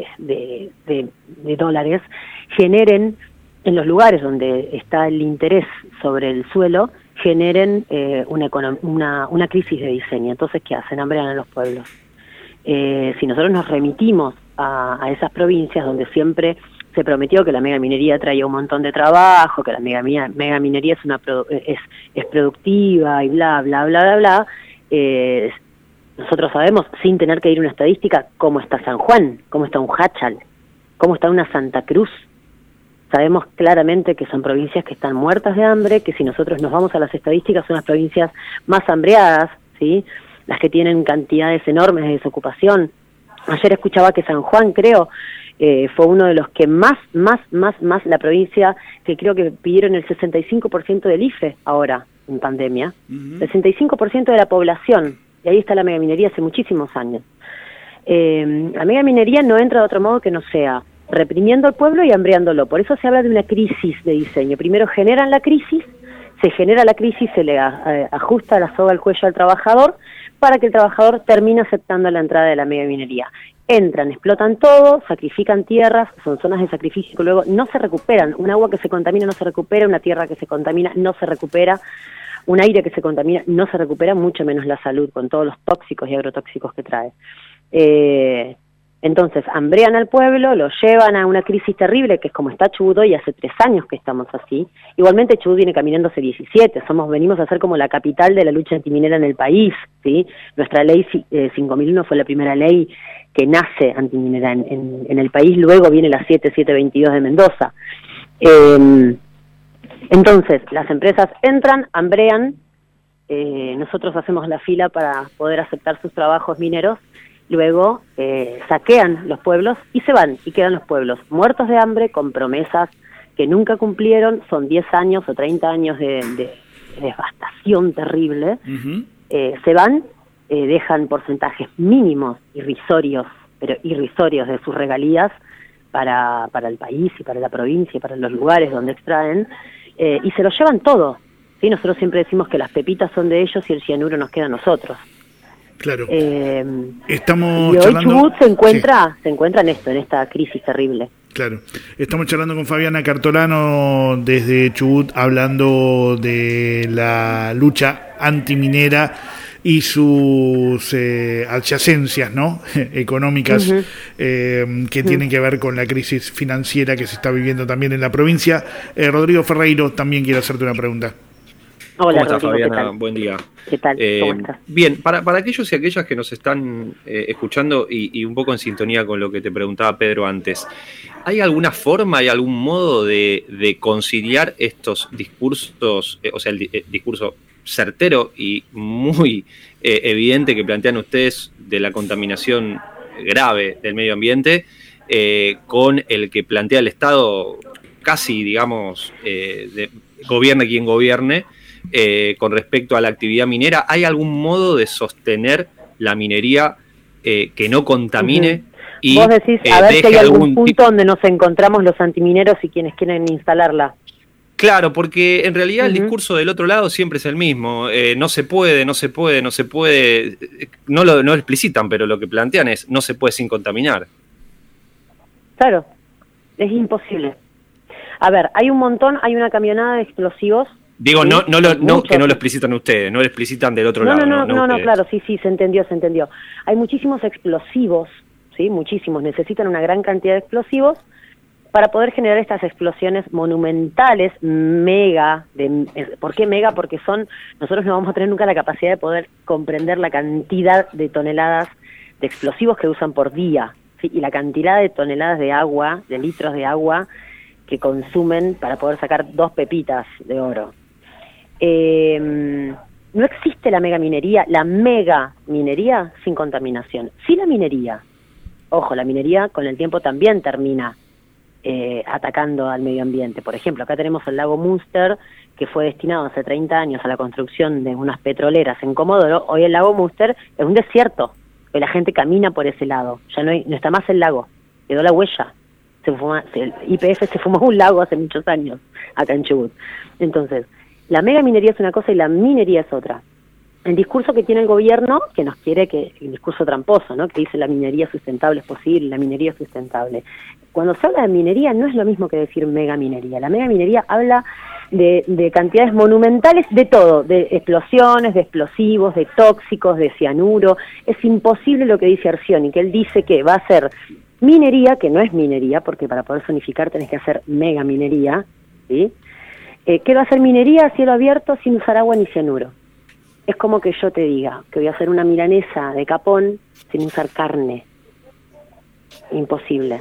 de dólares, generen en los lugares donde está el interés sobre el suelo, generen una crisis de diseño. Entonces, ¿qué hacen? Hambrean a los pueblos. Si nosotros nos remitimos a esas provincias donde siempre se prometió que la megaminería traía un montón de trabajo, que la megaminería es productiva y bla, bla, bla, bla, bla, nosotros sabemos, sin tener que ir a una estadística, cómo está San Juan, cómo está un Háchal, cómo está una Santa Cruz. Sabemos claramente que son provincias que están muertas de hambre, que si nosotros nos vamos a las estadísticas son las provincias más hambreadas, ¿sí? Las que tienen cantidades enormes de desocupación. Ayer escuchaba que San Juan, creo, fue uno de los que más la provincia, que creo que pidieron el 65% del IFE ahora, en pandemia, 65% de la población, y ahí está la megaminería hace muchísimos años. La megaminería no entra de otro modo que no sea reprimiendo al pueblo y hambreándolo, por eso se habla de una crisis de diseño. Primero generan la crisis, se genera la crisis, se le ajusta la soga al cuello al trabajador, para que el trabajador termine aceptando la entrada de la megaminería. Entran, explotan todo, sacrifican tierras, son zonas de sacrificio que luego no se recuperan. Un agua que se contamina no se recupera, una tierra que se contamina no se recupera, un aire que se contamina no se recupera, mucho menos la salud, con todos los tóxicos y agrotóxicos que trae. Entonces, hambrean al pueblo, lo llevan a una crisis terrible, que es como está Chubut hoy, hace 3 años que estamos así. Igualmente Chubut viene caminando hace 17, venimos a ser como la capital de la lucha antiminera en el país, ¿sí? Nuestra ley 5001 fue la primera ley que nace antiminera en el país, luego viene la 7722 de Mendoza. Entonces, las empresas entran, hambrean, nosotros hacemos la fila para poder aceptar sus trabajos mineros, luego saquean los pueblos y se van, y quedan los pueblos muertos de hambre, con promesas que nunca cumplieron, son 10 años o 30 años de devastación terrible, se van, dejan porcentajes mínimos, irrisorios, pero irrisorios de sus regalías para el país y para la provincia y para los lugares donde extraen, y se lo llevan todo, ¿sí? Nosotros siempre decimos que las pepitas son de ellos y el cianuro nos queda a nosotros. Claro. Estamos y hoy charlando... Chubut se encuentra en esta crisis terrible. Claro. Estamos charlando con Fabiana Cartolano desde Chubut, hablando de la lucha antiminera y sus adyacencias, ¿no? Económicas, que tienen que ver con la crisis financiera que se está viviendo también en la provincia. Rodrigo Ferreiro también quiere hacerte una pregunta. Hola, ¿cómo estás, Rodrigo? Fabiana? Buen día. ¿Qué tal? ¿Cómo estás? Bien, para aquellos y aquellas que nos están escuchando y un poco en sintonía con lo que te preguntaba Pedro antes, ¿hay alguna forma, hay algún modo de conciliar estos discursos, o sea, el discurso certero y muy evidente que plantean ustedes de la contaminación grave del medio ambiente, con el que plantea el Estado casi, digamos, gobierne quien gobierne, con respecto a la actividad minera? ¿Hay algún modo de sostener la minería que no contamine. Y, vos decís, a ver si hay algún algún punto donde nos encontramos los antimineros y quienes quieren instalarla. Claro, porque en realidad el discurso del otro lado siempre es el mismo. No se puede. No lo explicitan, pero lo que plantean es no se puede sin contaminar. Claro, es imposible. A ver, hay una camionada de explosivos. Digo, ¿sí? no que no lo explicitan ustedes, no lo explicitan del otro lado. No, claro, sí, se entendió. Hay muchísimos explosivos, ¿sí? Muchísimos, necesitan una gran cantidad de explosivos para poder generar estas explosiones monumentales, mega. ¿Por qué mega? Porque nosotros no vamos a tener nunca la capacidad de poder comprender la cantidad de toneladas de explosivos que usan por día, ¿sí? Y la cantidad de toneladas de agua, de litros de agua que consumen para poder sacar 2 pepitas de oro. No existe la megaminería sin contaminación. Sí, la minería, ojo, la minería con el tiempo también termina atacando al medio ambiente. Por ejemplo, acá tenemos el lago Münster, que fue destinado hace 30 años a la construcción de unas petroleras en Comodoro. Hoy el lago Münster es un desierto, hoy la gente camina por ese lado, ya no está más el lago, quedó la huella. El YPF se fumó un lago hace muchos años acá en Chubut. Entonces, la megaminería es una cosa y la minería es otra. El discurso que tiene el gobierno, que nos quiere, el discurso tramposo, ¿no? Que dice la minería sustentable es posible, la minería es sustentable. Cuando se habla de minería no es lo mismo que decir megaminería. La megaminería habla de cantidades monumentales de todo, de explosiones, de explosivos, de tóxicos, de cianuro. Es imposible lo que dice Arcioni, que él dice que va a ser minería, que no es minería, porque para poder zonificar tenés que hacer megaminería, ¿sí? ¿Qué va a ser minería a cielo abierto sin usar agua ni cianuro? Es como que yo te diga que voy a hacer una milanesa de capón sin usar carne. Imposible.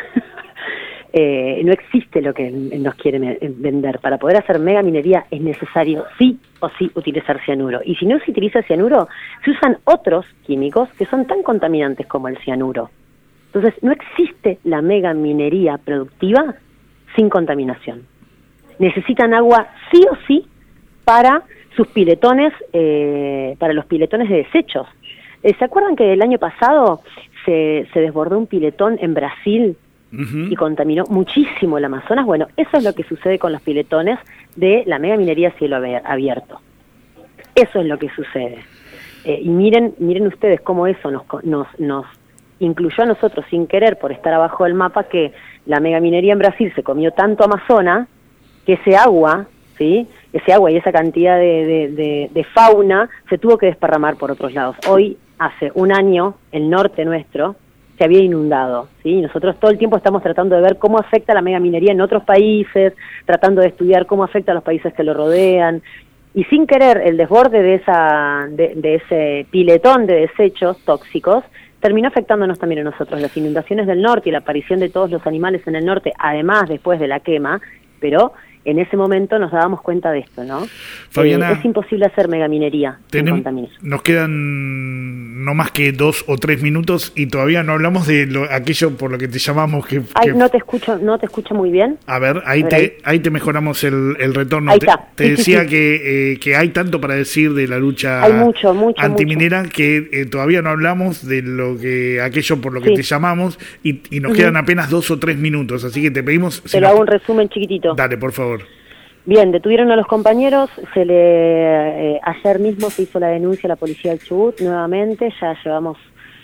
No existe lo que nos quieren vender. Para poder hacer megaminería es necesario sí o sí utilizar cianuro. Y si no se utiliza cianuro, se usan otros químicos que son tan contaminantes como el cianuro. Entonces, no existe la megaminería productiva sin contaminación. Necesitan agua sí o sí para sus piletones, para los piletones de desechos. ¿Se acuerdan que el año pasado se desbordó un piletón en Brasil y contaminó muchísimo el Amazonas? Bueno, eso es lo que sucede con los piletones de la megaminería a cielo abierto. Eso es lo que sucede. Y miren ustedes cómo eso nos incluyó a nosotros sin querer, por estar abajo del mapa, que la megaminería en Brasil se comió tanto Amazonas que ese agua, ¿sí? Ese agua y esa cantidad de fauna se tuvo que desparramar por otros lados. Hoy, hace un año, el norte nuestro se había inundado, ¿sí? Y nosotros todo el tiempo estamos tratando de ver cómo afecta la megaminería en otros países, tratando de estudiar cómo afecta a los países que lo rodean. Y sin querer, el desborde de ese piletón de desechos tóxicos terminó afectándonos también a nosotros. Las inundaciones del norte y la aparición de todos los animales en el norte, además después de la quema, pero en ese momento nos dábamos cuenta de esto, ¿no? Fabiana, es imposible hacer megaminería sin contaminar. Nos quedan no más que 2 o 3 minutos y todavía no hablamos de aquello por lo que te llamamos que... No te escucho muy bien. A ver, ahí te mejoramos el retorno. Ahí está. Te decía sí. Que hay tanto para decir de la lucha antiminera que todavía no hablamos de aquello por lo que te llamamos y nos quedan apenas 2 o 3 minutos, así que te pedimos... Te lo hago un resumen chiquitito. Dale, por favor. Bien, detuvieron a los compañeros, ayer mismo se hizo la denuncia a la policía del Chubut nuevamente, ya llevamos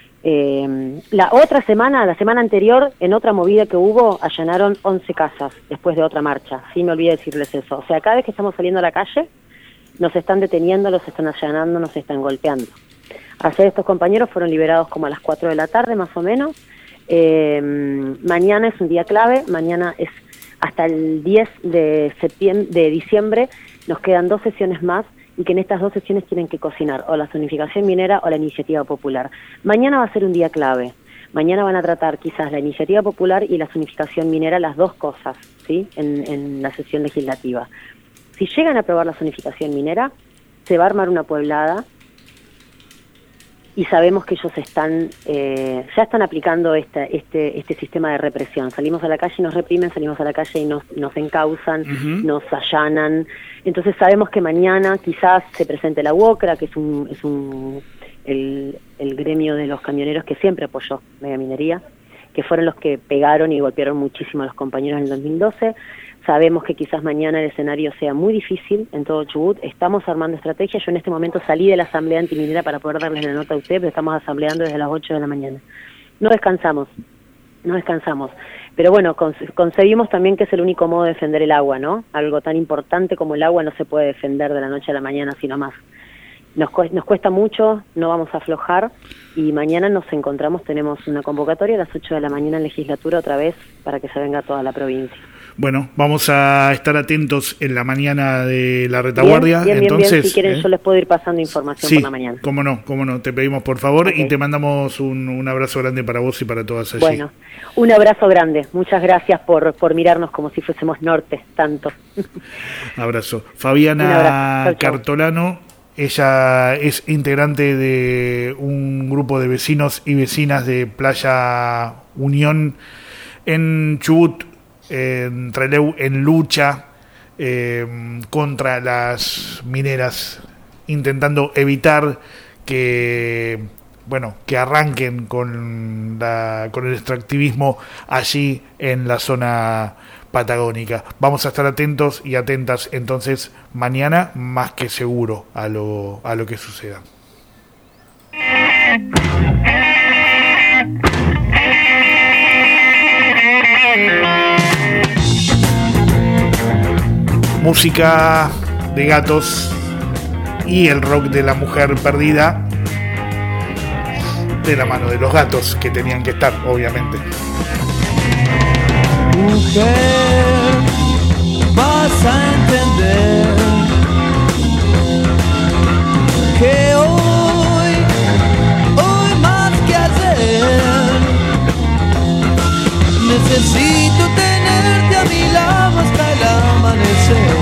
la semana anterior, en otra movida que hubo, allanaron 11 casas después de otra marcha, sí me olvidé decirles eso. O sea, cada vez que estamos saliendo a la calle, nos están deteniendo, los están allanando, nos están golpeando. Ayer estos compañeros fueron liberados como a las 4 de la tarde, más o menos. Mañana es un día clave, mañana es hasta el 10 de diciembre, nos quedan 2 sesiones más y que en estas 2 sesiones tienen que cocinar o la zonificación minera o la iniciativa popular. Mañana va a ser un día clave. Mañana van a tratar quizás la iniciativa popular y la zonificación minera, las dos cosas, ¿sí? En la sesión legislativa. Si llegan a aprobar la zonificación minera, se va a armar una pueblada y sabemos que ellos ya están aplicando este sistema de represión. Salimos a la calle y nos reprimen, salimos a la calle y nos encausan, nos allanan. Entonces sabemos que mañana quizás se presente la UOCRA, que es un el gremio de los camioneros que siempre apoyó Megaminería, que fueron los que pegaron y golpearon muchísimo a los compañeros en el 2012. Sabemos que quizás mañana el escenario sea muy difícil en todo Chubut. Estamos armando estrategias. Yo en este momento salí de la asamblea antiminera para poder darles la nota a ustedes, pero estamos asambleando desde las 8 de la mañana. No descansamos. Pero bueno, concebimos también que es el único modo de defender el agua, ¿no? Algo tan importante como el agua no se puede defender de la noche a la mañana, sino más. Nos cuesta mucho, no vamos a aflojar, y mañana nos encontramos, tenemos una convocatoria a las 8 de la mañana en legislatura otra vez para que se venga toda la provincia. Bueno, vamos a estar atentos en la mañana de la retaguardia. Bien, entonces, si quieren yo les puedo ir pasando información por la mañana. Cómo no, te pedimos por favor, y te mandamos un abrazo grande para vos y para todas allí. Bueno, un abrazo grande, muchas gracias por mirarnos como si fuésemos norte, tanto. Abrazo. Fabiana Chau, chau. Cartolano, ella es integrante de un grupo de vecinos y vecinas de Playa Unión en Chubut, en Trelew, en lucha contra las mineras, intentando evitar que arranquen con el extractivismo allí en la zona patagónica. Vamos a estar atentos y atentas entonces mañana, más que seguro, a lo que suceda. Música de gatos y el rock de la mujer perdida, de la mano de los gatos que tenían que estar, obviamente. Mujer, vas a entender que hoy más que ayer, necesito tenerte a mi lado hasta el amanecer.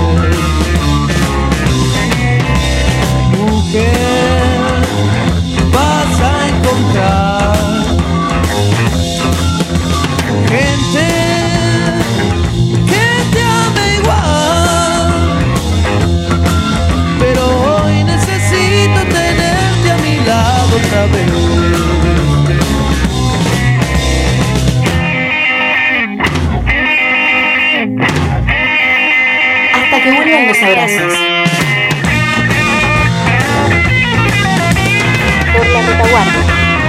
Mujer, vas a encontrar gente que te ame igual, pero hoy necesito tenerte a mi lado otra vez. Hasta que vuelvan los abrazos. Por la retaguardia.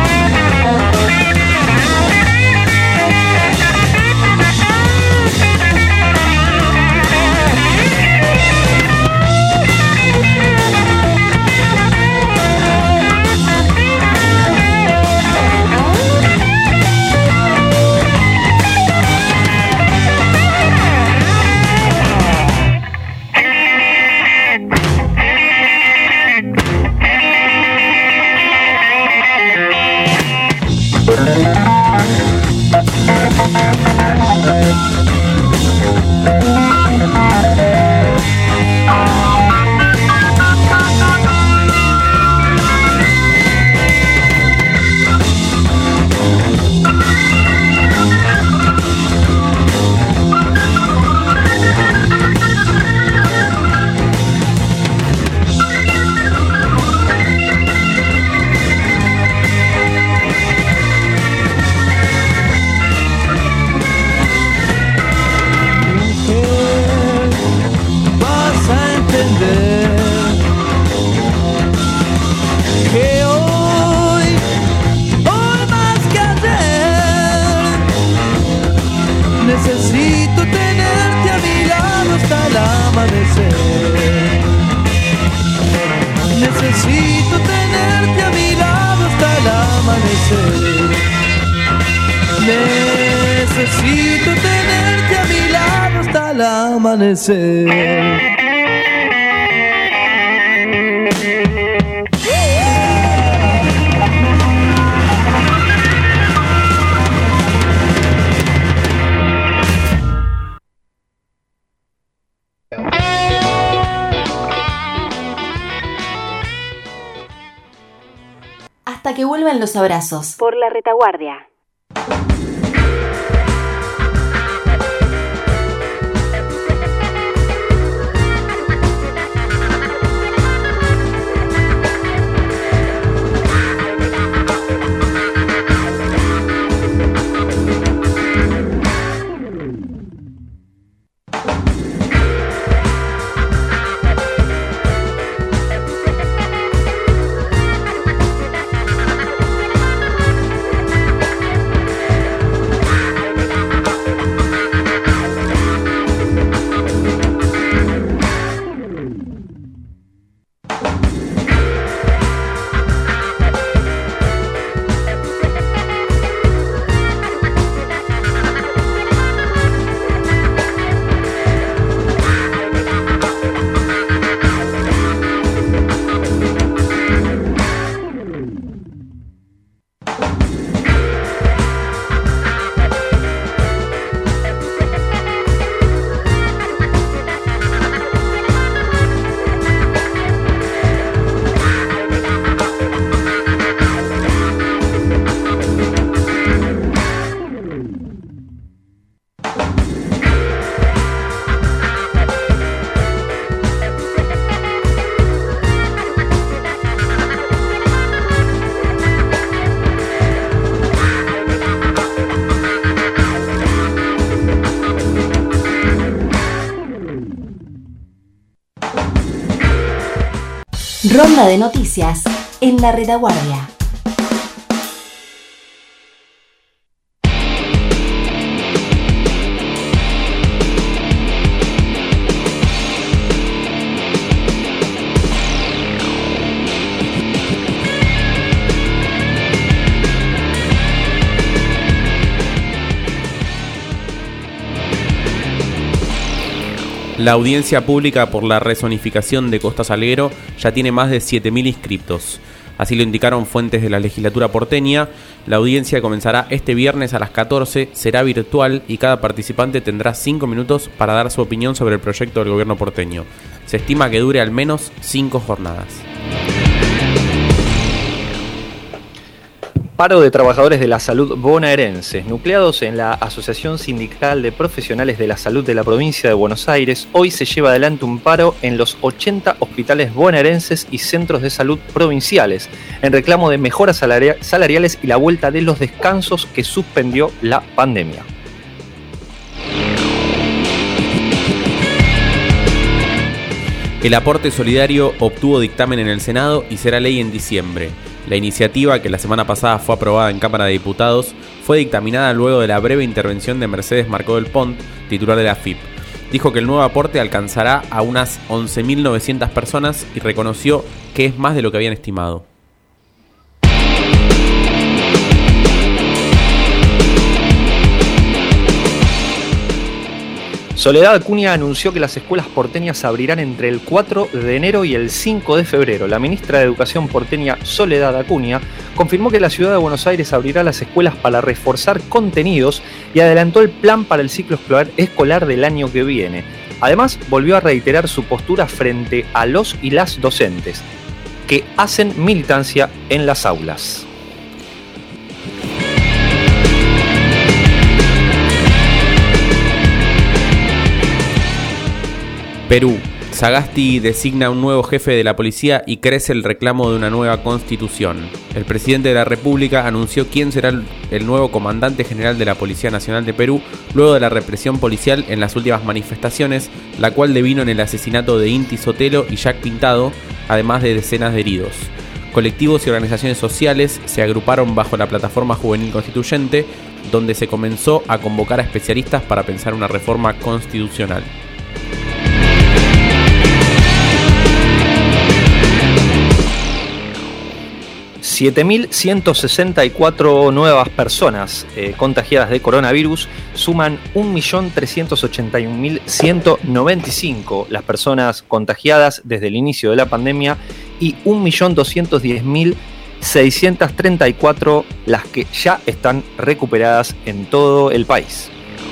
Necesito tenerte a mi lado hasta el amanecer. Necesito tenerte a mi lado hasta el amanecer. Necesito tenerte a mi lado hasta el amanecer. Hasta que vuelvan los abrazos. Por la retaguardia. Ronda de noticias en la retaguardia. La audiencia pública por la rezonificación de Costa Salguero ya tiene más de 7.000 inscriptos. Así lo indicaron fuentes de la legislatura porteña. La audiencia comenzará este viernes a las 14, será virtual y cada participante tendrá 5 minutos para dar su opinión sobre el proyecto del gobierno porteño. Se estima que dure al menos 5 jornadas. Paro de trabajadores de la salud bonaerenses, nucleados en la Asociación Sindical de Profesionales de la Salud de la provincia de Buenos Aires. Hoy se lleva adelante un paro en los 80 hospitales bonaerenses y centros de salud provinciales, en reclamo de mejoras salariales y la vuelta de los descansos que suspendió la pandemia. El aporte solidario obtuvo dictamen en el Senado y será ley en diciembre. La iniciativa, que la semana pasada fue aprobada en Cámara de Diputados, fue dictaminada luego de la breve intervención de Mercedes Marcó del Pont, titular de la AFIP. Dijo que el nuevo aporte alcanzará a unas 11.900 personas y reconoció que es más de lo que habían estimado. Soledad Acuña anunció que las escuelas porteñas abrirán entre el 4 de enero y el 5 de febrero. La ministra de Educación porteña, Soledad Acuña, confirmó que la ciudad de Buenos Aires abrirá las escuelas para reforzar contenidos y adelantó el plan para el ciclo escolar del año que viene. Además, volvió a reiterar su postura frente a los y las docentes, que hacen militancia en las aulas. Perú. Sagasti designa un nuevo jefe de la policía y crece el reclamo de una nueva constitución. El presidente de la República anunció quién será el nuevo comandante general de la Policía Nacional de Perú luego de la represión policial en las últimas manifestaciones, la cual devino en el asesinato de Inti Sotelo y Jack Pintado, además de decenas de heridos. Colectivos y organizaciones sociales se agruparon bajo la Plataforma Juvenil Constituyente, donde se comenzó a convocar a especialistas para pensar una reforma constitucional. ...7.164 nuevas personas contagiadas de coronavirus, suman 1.381.195 las personas contagiadas desde el inicio de la pandemia y 1.210.634 las que ya están recuperadas en todo el país.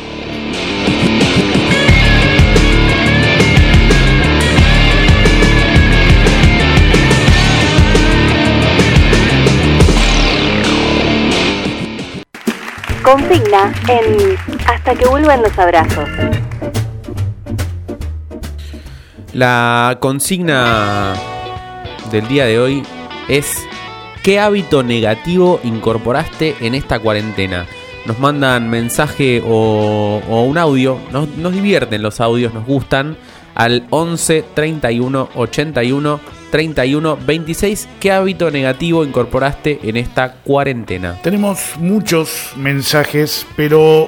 Consigna en Hasta que vuelvan los abrazos. La consigna del día de hoy es: ¿qué hábito negativo incorporaste en esta cuarentena? Nos mandan mensaje o un audio, nos divierten los audios, nos gustan, al 11 31 81 31 26. ¿Qué hábito negativo incorporaste en esta cuarentena? Tenemos muchos mensajes, pero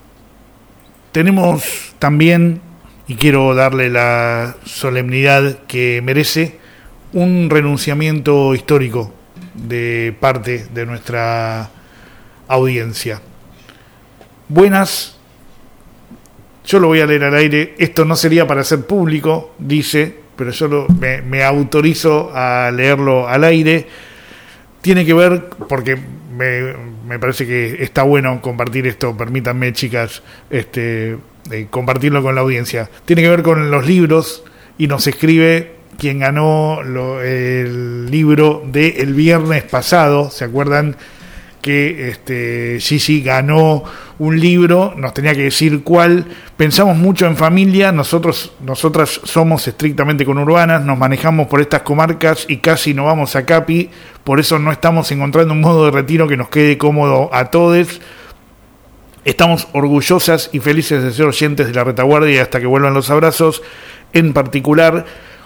tenemos también, y quiero darle la solemnidad que merece, un renunciamiento histórico de parte de nuestra audiencia. Buenas, yo lo voy a leer al aire, esto no sería para ser público, dice, pero yo me autorizo a leerlo al aire. Tiene que ver, porque me parece que está bueno compartir esto, permítanme, chicas, compartirlo con la audiencia. Tiene que ver con los libros, y nos escribe quien ganó el libro del viernes pasado. ¿Se acuerdan que Gigi ganó un libro? Nos tenía que decir cuál. Pensamos mucho en familia, nosotras somos estrictamente conurbanas, nos manejamos por estas comarcas y casi no vamos a Capi, por eso no estamos encontrando un modo de retiro que nos quede cómodo a todos. Estamos orgullosas y felices de ser oyentes de la retaguardia y hasta que vuelvan los abrazos, en particular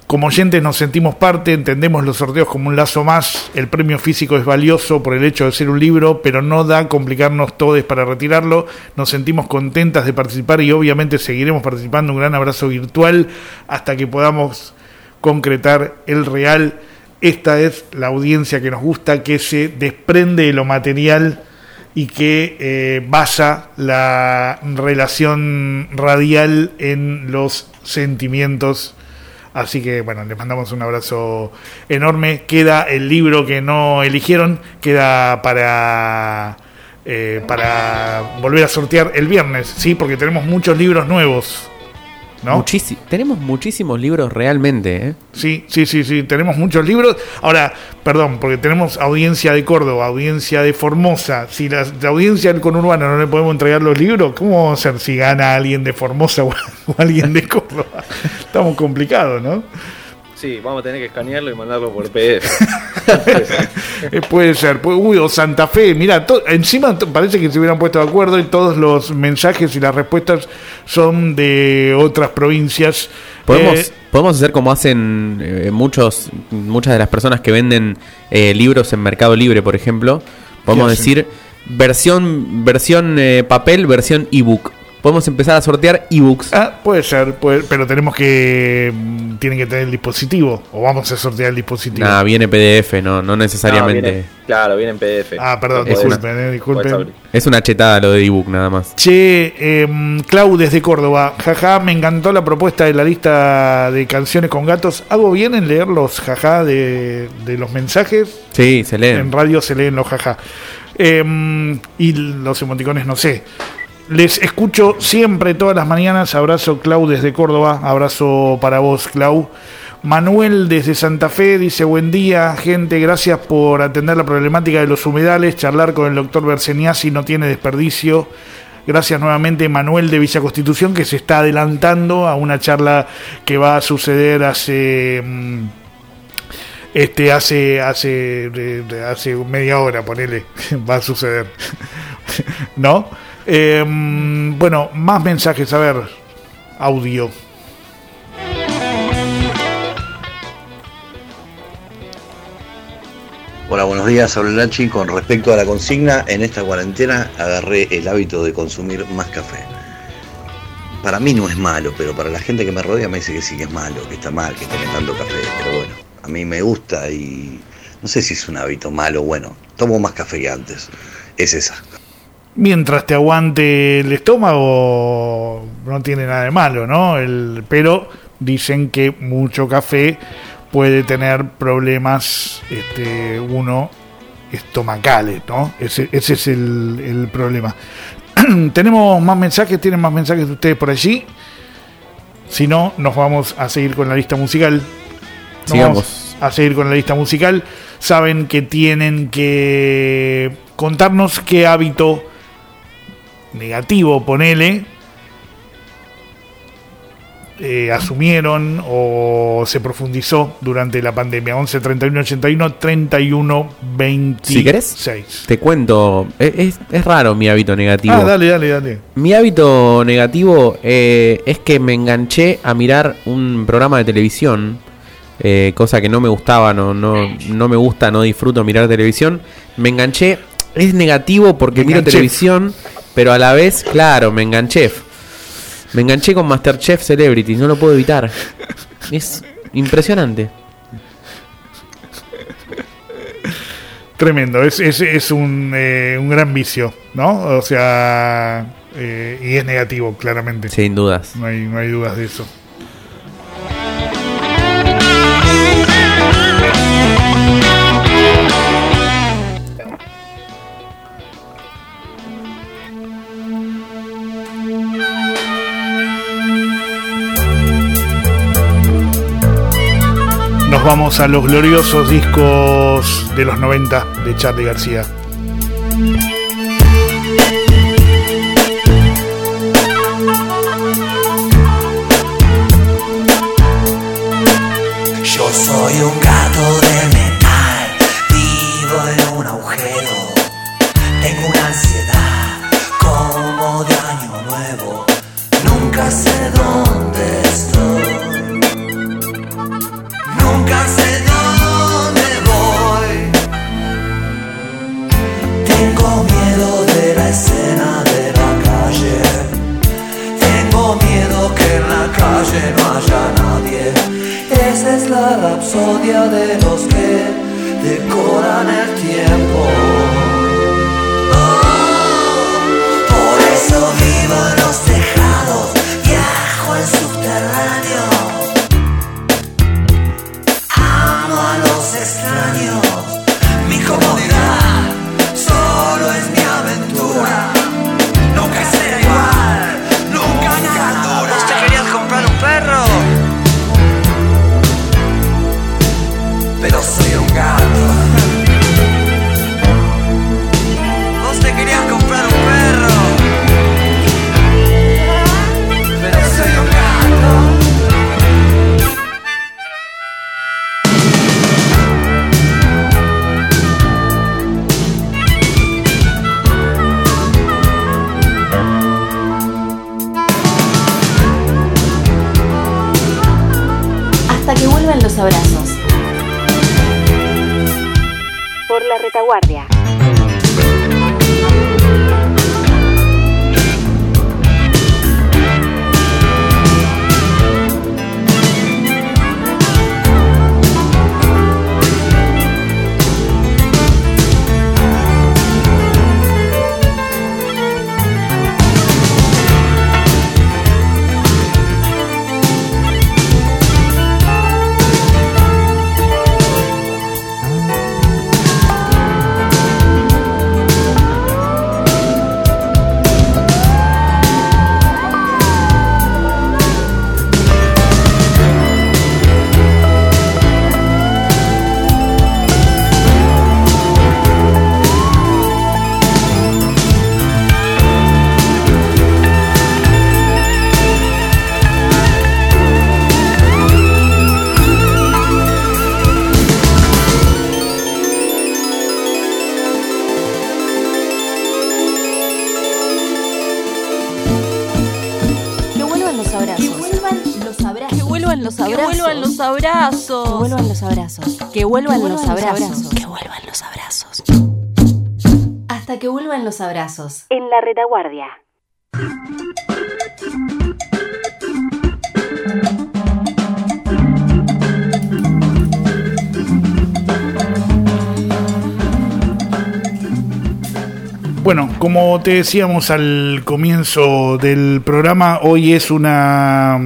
Como oyentes nos sentimos parte, entendemos los sorteos como un lazo más, el premio físico es valioso por el hecho de ser un libro, pero no da complicarnos todos para retirarlo, nos sentimos contentas de participar y obviamente seguiremos participando. Un gran abrazo virtual hasta que podamos concretar el real. Esta es la audiencia que nos gusta, que se desprende de lo material y que basa la relación radial en los sentimientos. Así que bueno, les mandamos un abrazo enorme. Queda el libro que no eligieron, queda para volver a sortear el viernes, ¿sí? Porque tenemos muchos libros nuevos, ¿no? Tenemos muchísimos libros realmente, ¿eh? Sí, tenemos muchos libros. Ahora, perdón, porque tenemos audiencia de Córdoba, audiencia de Formosa. Si la audiencia del conurbano no le podemos entregar los libros, ¿cómo vamos a hacer si gana alguien de Formosa o alguien de Córdoba? Estamos complicados, ¿no? Sí, vamos a tener que escanearlo y mandarlo por PDF. Puede ser. O Santa Fe. Mira, encima parece que se hubieran puesto de acuerdo y todos los mensajes y las respuestas son de otras provincias. Podemos hacer como hacen muchas de las personas que venden libros en Mercado Libre, por ejemplo. Podemos decir versión papel, versión ebook. Podemos empezar a sortear ebooks. Puede ser, pero tienen que tener el dispositivo. O vamos a sortear el dispositivo. Viene PDF, no necesariamente. Viene en PDF. Perdón, disculpen. Es una chetada lo de ebook nada más. Che, Clau desde Córdoba. Jaja, me encantó la propuesta de la lista de canciones con gatos. ¿Hago bien en leer los jaja de los mensajes? Sí, se leen. En radio se leen los jaja. Y los emoticones no sé. Les escucho siempre, todas las mañanas. Abrazo, Clau, desde Córdoba. Abrazo para vos, Clau. Manuel, desde Santa Fe, dice: buen día, gente. Gracias por atender la problemática de los humedales. Charlar con el doctor Berseniasi no tiene desperdicio. Gracias nuevamente, Manuel, de Villa Constitución, que se está adelantando a una charla que va a suceder hace media hora, ponele. Va a suceder. ¿No? Bueno, más mensajes, a ver, audio. Hola, buenos días, habla Nachi. Con respecto a la consigna, en esta cuarentena agarré el hábito de consumir más café. Para mí no es malo, pero para la gente que me rodea me dice que sí, que es malo, que está mal, que tome tanto café. Pero bueno, a mí me gusta y no sé si es un hábito malo o bueno. Tomo más café que antes, es esa. Mientras te aguante el estómago, no tiene nada de malo, ¿no? Pero dicen que mucho café puede tener problemas, estomacales, ¿no? Ese es el problema. Tenemos más mensajes, ¿tienen más mensajes de ustedes por allí? Si no, nos vamos a seguir con la lista musical. Sigamos. A seguir con la lista musical. Saben que tienen que contarnos qué hábito negativo, ponele, asumieron o se profundizó durante la pandemia. 11 31 81 31 26. Si querés, te cuento. Es raro mi hábito negativo. Dale. Mi hábito negativo es que me enganché a mirar un programa de televisión, cosa que no me gustaba, no me gusta, no disfruto mirar televisión. Me enganché. Es negativo porque miro televisión, pero a la vez, claro, me enganché. Me enganché con MasterChef Celebrity, no lo puedo evitar. Es impresionante. Tremendo, es un gran vicio, ¿no? O sea, y es negativo, claramente. Sin dudas. No hay dudas de eso. Nos vamos a los gloriosos discos de los 90 de Charly García. Yo soy un gato de metal, vivo en un agujero. Tengo una ansiedad como de año nuevo. Nunca sé dónde estoy. rapsodia de los que decoran el tiempo. Por eso vivo en los tejados, viajo en subterráneo. Amo a los extraños, mi comodidad solo es mi aventura. Nunca será igual, nunca nada dura. ¿Vos te querías comprar un perro? Pero soy un gato. Vos te querías comprar un perro, pero soy un gato. Hasta que vuelvan los abrazos. Por la retaguardia. Que vuelvan los abrazos. Que vuelvan los abrazos. Que vuelvan los abrazos. Hasta que vuelvan los abrazos. En la retaguardia. Bueno, como te decíamos al comienzo del programa, hoy es una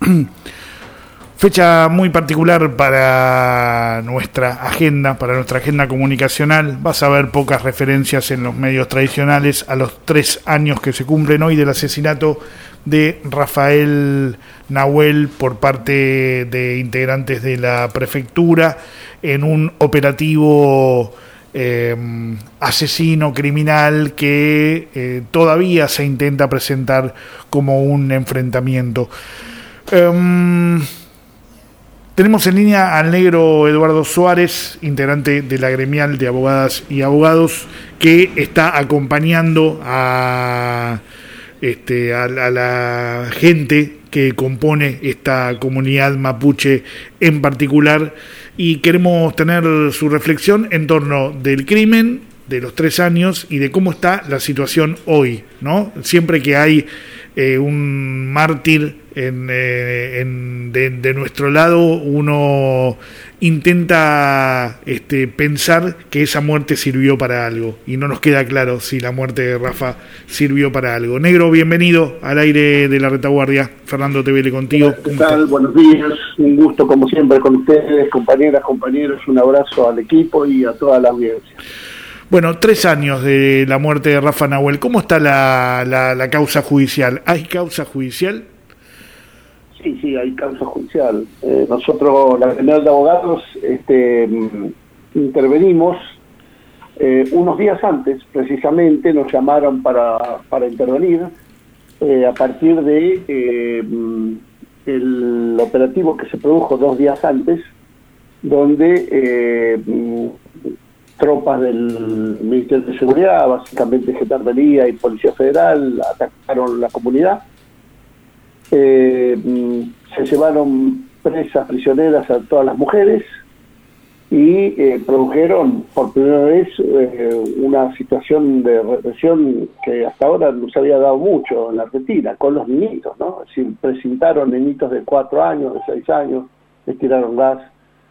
fecha muy particular para nuestra agenda comunicacional. Vas a ver pocas referencias en los medios tradicionales a los 3 años que se cumplen hoy del asesinato de Rafael Nahuel por parte de integrantes de la prefectura en un operativo asesino criminal que todavía se intenta presentar como un enfrentamiento. Tenemos en línea al negro Eduardo Suárez, integrante de la gremial de abogadas y abogados, que está acompañando a la gente que compone esta comunidad mapuche en particular, y queremos tener su reflexión en torno del crimen, de los 3 años y de cómo está la situación hoy, ¿no? Siempre que hay un mártir de nuestro lado, uno intenta pensar que esa muerte sirvió para algo, y no nos queda claro si la muerte de Rafa sirvió para algo. Negro, bienvenido al aire de la retaguardia. Fernando Tevele contigo. ¿Qué tal? Buenos días, un gusto como siempre con ustedes, compañeras, compañeros, un abrazo al equipo y a toda la audiencia. Bueno, 3 años de la muerte de Rafa Nahuel. ¿Cómo está la causa judicial? ¿Hay causa judicial? Sí, hay causa judicial. Nosotros, la Gremial de Abogados, intervenimos unos días antes, precisamente, nos llamaron para intervenir a partir de el operativo que se produjo 2 días antes, donde tropas del Ministerio de Seguridad, básicamente Gendarmería y Policía Federal, atacaron la comunidad. Se llevaron presas, prisioneras a todas las mujeres y produjeron por primera vez una situación de represión que hasta ahora no se había dado mucho en la Argentina, con los niñitos, ¿no? Es decir, precintaron niñitos de 4 años, de 6 años, les tiraron gas,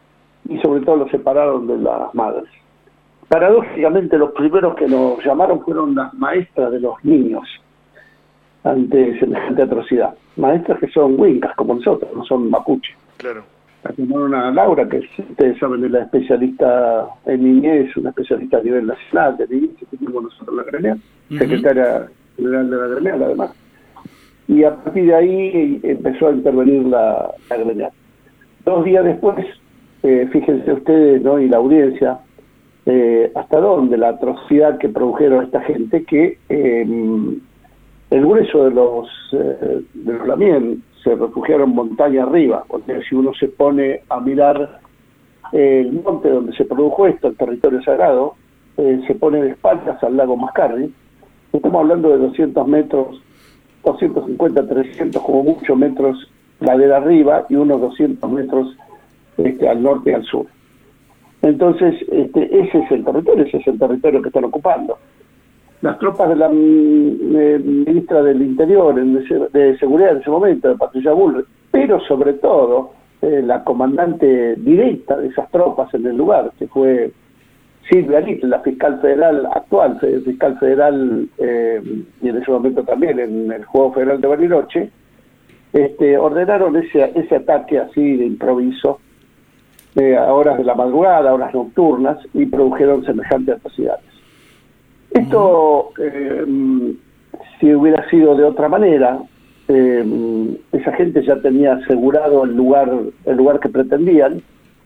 y sobre todo los separaron de las madres. Paradójicamente, los primeros que nos llamaron fueron las maestras de los niños ante semejante atrocidad. Maestras que son wincas como nosotros, no son mapuche. Claro. La llamaron a Laura, que ustedes saben es la especialista en niñez, una especialista a nivel nacional de niñez, que tenemos nosotros en la gremial, secretaria general de la gremial además. Y a partir de ahí empezó a intervenir la gremial. 2 días después, fíjense ustedes, ¿no?, y la audiencia, hasta dónde la atrocidad que produjeron esta gente, que el grueso de los Lamien se refugiaron montaña arriba, porque si uno se pone a mirar el monte donde se produjo esto, el territorio sagrado, se pone de espaldas al lago Mascardi. Estamos hablando de 200 metros, 250, 300 como mucho metros ladera arriba y unos 200 metros al norte y al sur. Entonces, ese es el territorio que están ocupando. Las tropas de la ministra del Interior, de Seguridad en ese momento, de Patricia Bullrich, pero sobre todo la comandante directa de esas tropas en el lugar, que fue Silvia Little, la fiscal federal actual, fiscal federal, y en ese momento también en el Juego Federal de Bariloche, ordenaron ese ataque así de improviso, a horas de la madrugada, a horas nocturnas, y produjeron semejantes atrocidades. Esto, si hubiera sido de otra manera, esa gente ya tenía asegurado el lugar que pretendían,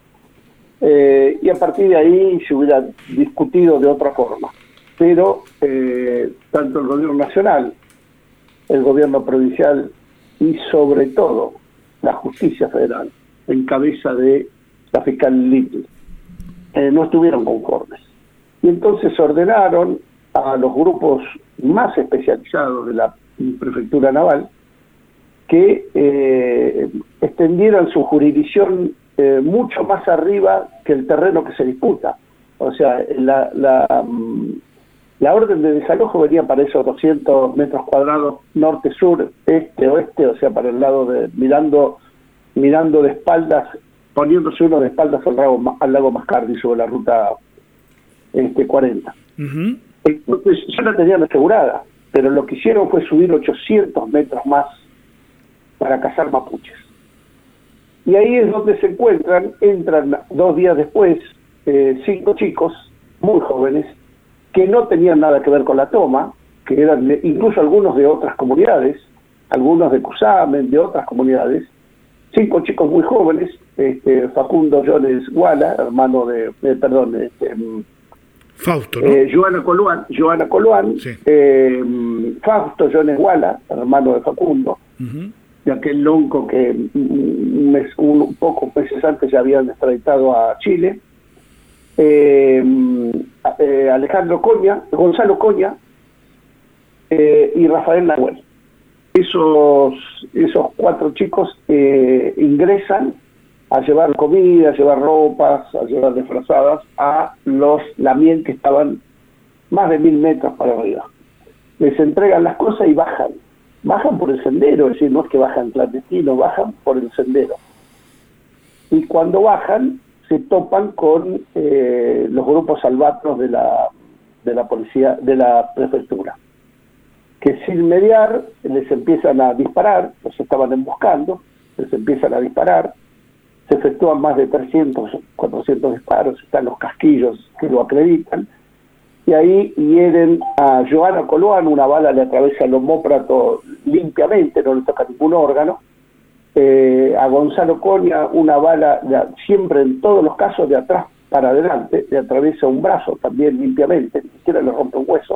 y a partir de ahí se hubiera discutido de otra forma. Pero tanto el gobierno nacional, el gobierno provincial y sobre todo la justicia federal, en cabeza de la fiscal Little, no estuvieron conformes. Y entonces ordenaron a los grupos más especializados de la prefectura naval que extendieran su jurisdicción mucho más arriba que el terreno que se disputa. O sea, la orden de desalojo venía para esos 200 metros cuadrados norte, sur, este, oeste, o sea, para el lado de mirando de espaldas, poniéndose uno de espaldas al lago Mascardi sobre la ruta 40. Entonces ya la tenían asegurada, pero lo que hicieron fue subir 800 metros más para cazar mapuches. Y ahí es donde se entran 2 días después 5 chicos muy jóvenes que no tenían nada que ver con la toma, que eran incluso algunos de otras comunidades, algunos de Cusamen, de otras comunidades. 5 chicos muy jóvenes, Facundo Jones Guala, hermano Fausto, ¿no? Joana Coluán, sí. Fausto Jones Guala, hermano de Facundo, de aquel lonco que pocos meses antes ya habían extraditado a Chile, Gonzalo Coña y Rafael Nahuel. Esos 4 chicos ingresan a llevar comida, a llevar ropas, a llevar disfrazadas a los Lamien que estaban más de 1000 metros para arriba. Les entregan las cosas y bajan por el sendero, es decir, no es que bajan clandestinos, bajan por el sendero. Y cuando bajan se topan con los grupos albatros de la policía, de la prefectura, que sin mediar les empiezan a disparar, los estaban emboscando, les empiezan a disparar, se efectúan más de 300, 400 disparos, están los casquillos que lo acreditan, y ahí hieren a Joana Coluán, una bala le atraviesa el omóplato limpiamente, no le toca ningún órgano, a Gonzalo Coña una bala, siempre en todos los casos de atrás para adelante, le atraviesa un brazo también limpiamente, ni siquiera le rompe un hueso,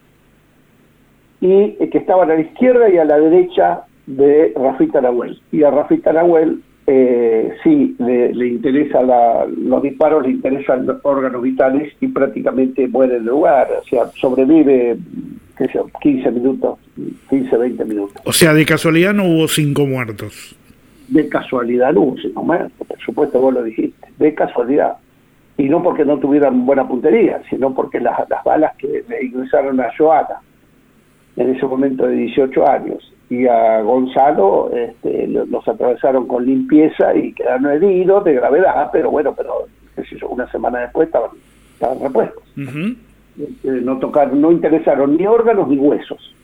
y que estaban a la izquierda y a la derecha de Rafita Nahuel. Y a Rafita Nahuel sí le interesa los disparos, le interesan los órganos vitales y prácticamente muere en el lugar, o sea, sobrevive 15 minutos, 15, 20 minutos. O sea, de casualidad no hubo 5 muertos. De casualidad no hubo 5 muertos, por supuesto vos lo dijiste, de casualidad. Y no porque no tuvieran buena puntería, sino porque las balas que le ingresaron a Joana, en ese momento de 18 años, y a Gonzalo los atravesaron con limpieza y quedaron heridos de gravedad, pero bueno, qué sé yo, una semana después estaban repuestos. No interesaron ni órganos ni huesos.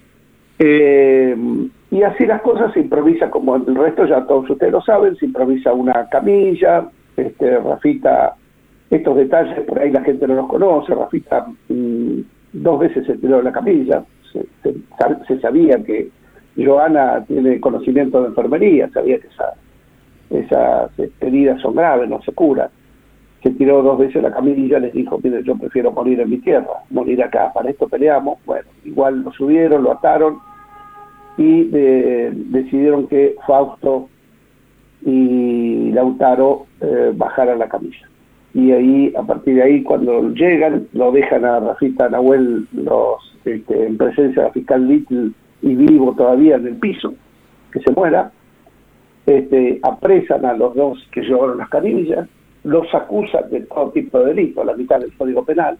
Y así las cosas se improvisa, como el resto ya todos ustedes lo saben, se improvisa una camilla. Rafita, estos detalles por ahí la gente no los conoce. Rafita 2 veces se tiró de la camilla. Se sabía que Joana tiene conocimiento de enfermería, sabía que esas heridas son graves, no se curan. Se tiró 2 veces de la camilla, les dijo, mire, yo prefiero morir en mi tierra, morir acá, para esto peleamos. Bueno, igual lo subieron, lo ataron y decidieron que Fausto y Lautaro bajaran la camilla. Y ahí, a partir de ahí, cuando llegan, lo dejan a Rafita Nahuel en presencia de la fiscal Little y vivo todavía en el piso, que se muera. Apresan a los 2 que llevaron las camillas, los acusan de todo tipo de delito, la mitad del Código Penal,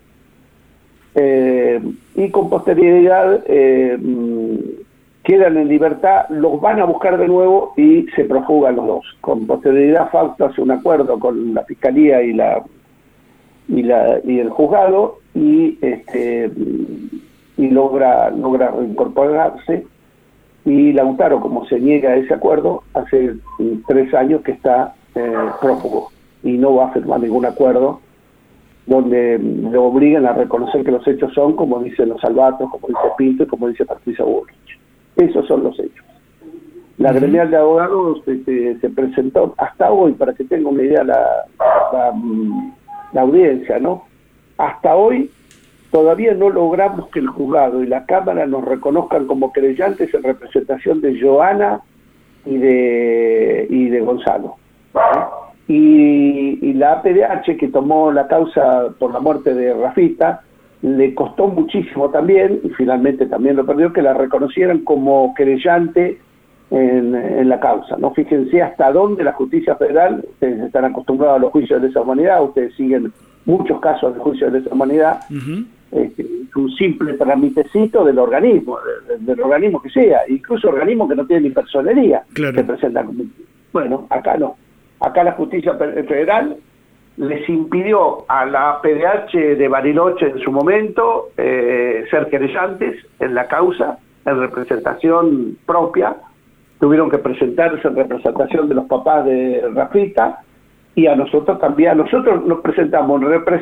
y con posterioridad quedan en libertad, los van a buscar de nuevo y se profugan los 2. Con posterioridad Fausto hace un acuerdo con la Fiscalía y el juzgado y logra reincorporarse, y Lautaro, como se niega a ese acuerdo, hace 3 años que está prófugo y no va a firmar ningún acuerdo donde le obliguen a reconocer que los hechos son como dicen los Salvatos, como dice Pinto y como dice Patricia Bullrich. Esos son los hechos. La gremial de abogados se presentó hasta hoy, para que tenga una idea la audiencia, ¿no? Hasta hoy todavía no logramos que el juzgado y la Cámara nos reconozcan como creyentes en representación de Joana y de Gonzalo. Y la APDH, que tomó la causa por la muerte de Rafita, le costó muchísimo también, y finalmente también lo perdió, que la reconocieran como querellante en la causa, ¿no? Fíjense hasta dónde la justicia federal, ustedes están acostumbrados a los juicios de lesa humanidad, ustedes siguen muchos casos de juicios de lesa humanidad, un simple tramitecito del organismo que sea, incluso organismo que no tiene ni personería, se presentan como... Bueno, acá no. Acá la justicia federal les impidió a la PDH de Bariloche en su momento ser querellantes en la causa, en representación propia. Tuvieron que presentarse en representación de los papás de Rafita, y a nosotros también. Nosotros nos presentamos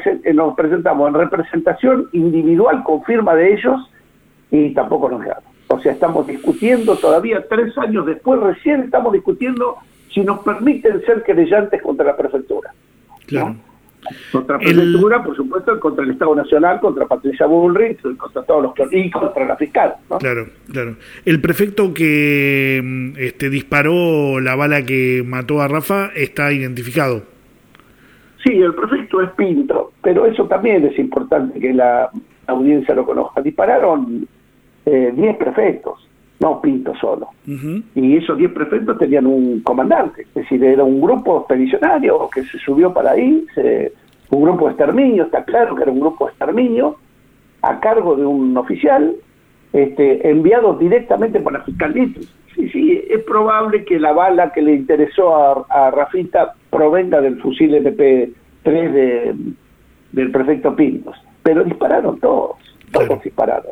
en representación individual con firma de ellos y tampoco nos ganó. O sea, estamos discutiendo todavía 3 años después, recién estamos discutiendo si nos permiten ser querellantes contra la prefectura. Claro. ¿No? Contra la prefectura, por supuesto, contra el Estado Nacional, contra Patricia Bullrich, contra todos los y contra la fiscal, ¿no? Claro. El prefecto que disparó la bala que mató a Rafa está identificado. Sí, el prefecto es Pinto, pero eso también es importante que la audiencia lo conozca. Dispararon 10 prefectos, no Pinto solo. Y esos 10 prefectos tenían un comandante, es decir, era un grupo expedicionario que se subió para ahí, un grupo de exterminio, está claro que era un grupo de exterminio, a cargo de un oficial, enviados directamente por la fiscalía. Sí, es probable que la bala que le interesó a Rafita provenga del fusil MP3 del prefecto Pintos, pero dispararon todos dispararon.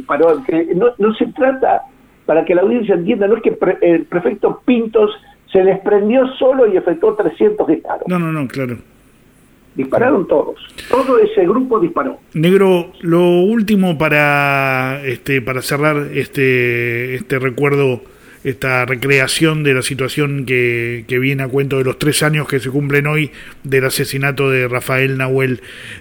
No se trata, para que la audiencia entienda, no es que el prefecto Pintos se les prendió solo y efectuó 300 disparos. No, claro. Dispararon todos. Todo ese grupo disparó. Negro, lo último para cerrar este recuerdo, esta recreación de la situación que viene a cuento de los 3 años que se cumplen hoy del asesinato de Rafael Nahuel.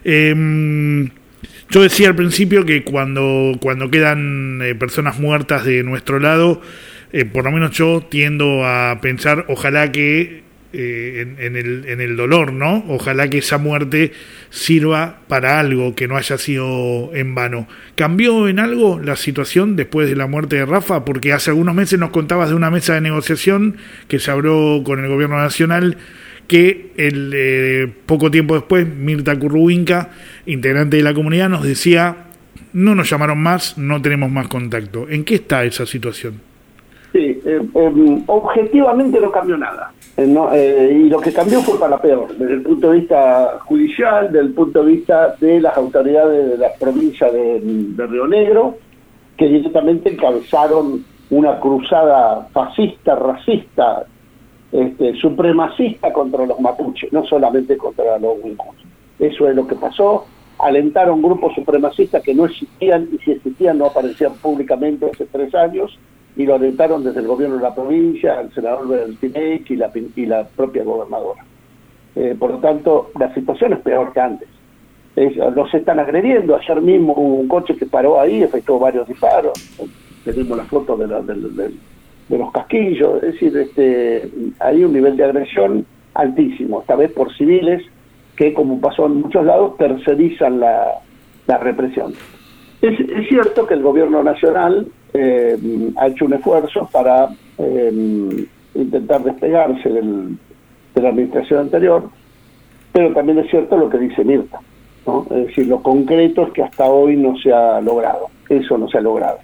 Yo decía al principio que cuando quedan personas muertas de nuestro lado, por lo menos yo tiendo a pensar, ojalá que en el dolor, ¿no? Ojalá que esa muerte sirva para algo, que no haya sido en vano. ¿Cambió en algo la situación después de la muerte de Rafa? Porque hace algunos meses nos contabas de una mesa de negociación que se abrió con el gobierno nacional, que poco tiempo después Mirta Curruwinka, integrante de la comunidad, nos decía: no nos llamaron más, no tenemos más contacto. ¿En qué está esa situación? Sí, objetivamente no cambió nada. Y lo que cambió fue para peor, desde el punto de vista judicial, desde el punto de vista de las autoridades de la provincia de Río Negro, que directamente encabezaron una cruzada fascista, racista, supremacista contra los mapuches, no solamente contra los huincos. Eso es lo que pasó. Alentaron grupos supremacistas que no existían, y si existían no aparecían públicamente hace 3 años, y lo alentaron desde el gobierno de la provincia, el senador Bertinech y la propia gobernadora. Por lo tanto, la situación es peor que antes. Los están agrediendo. Ayer mismo hubo un coche que paró ahí, efectuó varios disparos. Tenemos las fotos de los casquillos. Es decir, hay un nivel de agresión altísimo, esta vez por civiles que, como pasó en muchos lados, tercerizan la represión. Es cierto que el gobierno nacional ha hecho un esfuerzo para intentar despegarse de la administración anterior, pero también es cierto lo que dice Mirta, ¿no? Es decir, lo concreto es que hasta hoy no se ha logrado, eso no se ha logrado.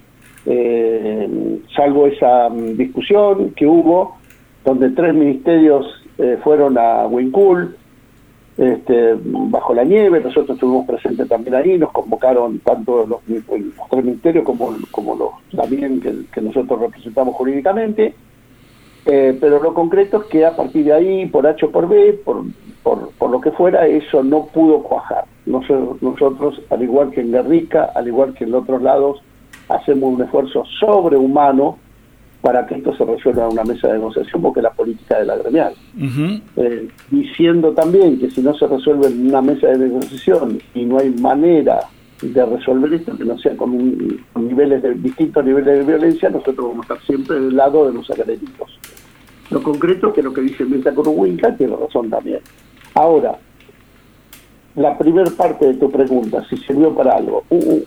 Salvo esa discusión que hubo, donde 3 ministerios fueron a Huincul, bajo la nieve. Nosotros estuvimos presentes también ahí, nos convocaron tanto los 3 ministerios como los también que nosotros representamos jurídicamente, pero lo concreto es que a partir de ahí, por H o por B, por lo que fuera, eso no pudo cuajar. Nosotros, al igual que en Guerrica, al igual que en otros lados, hacemos un esfuerzo sobrehumano para que esto se resuelva en una mesa de negociación, porque es la política de la gremial. Diciendo también que si no se resuelve en una mesa de negociación y no hay manera de resolver esto, que no sea con distintos niveles de violencia, nosotros vamos a estar siempre del lado de los agredidos. Lo concreto es que lo que dice Mirta Corwinka tiene razón también. Ahora, la primera parte de tu pregunta, si sirvió para algo,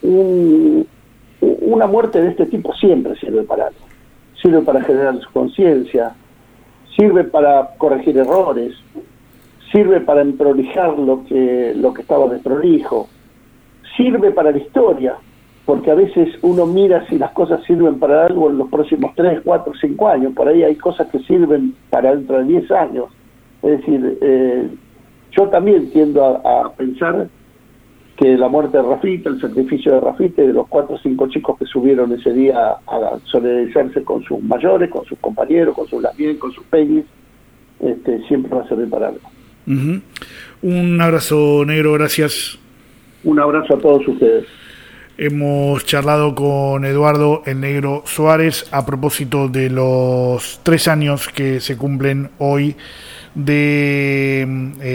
una muerte de este tipo siempre sirve para algo. Sirve para generar conciencia, sirve para corregir errores, sirve para emprolijar lo que estaba desprolijo, sirve para la historia, porque a veces uno mira si las cosas sirven para algo en los próximos 3, 4, 5 años, por ahí hay cosas que sirven para dentro de 10 años. Es decir, yo también tiendo a pensar que la muerte de Rafita, el sacrificio de Rafita y de los 4 o 5 chicos que subieron ese día a solidarizarse con sus mayores, con sus compañeros, con sus Lamien, con sus peñis, siempre va a servir para algo. Un abrazo, Negro, gracias. Un abrazo a todos ustedes. Hemos charlado con Eduardo el Negro Suárez a propósito de los 3 años que se cumplen hoy de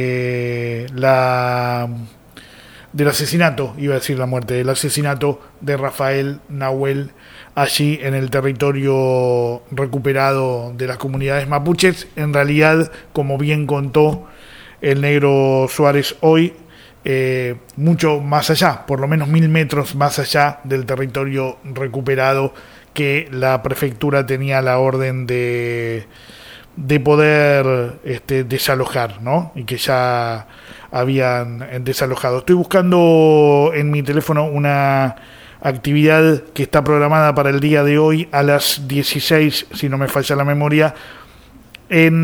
del asesinato, iba a decir la muerte, del asesinato de Rafael Nahuel allí en el territorio recuperado de las comunidades mapuches. En realidad, como bien contó el Negro Suárez hoy, mucho más allá, por lo menos 1000 metros más allá del territorio recuperado, que la prefectura tenía la orden de poder desalojar, ¿no? Y que ya habían desalojado. Estoy buscando en mi teléfono una actividad que está programada para el día de hoy a las 16, si no me falla la memoria, en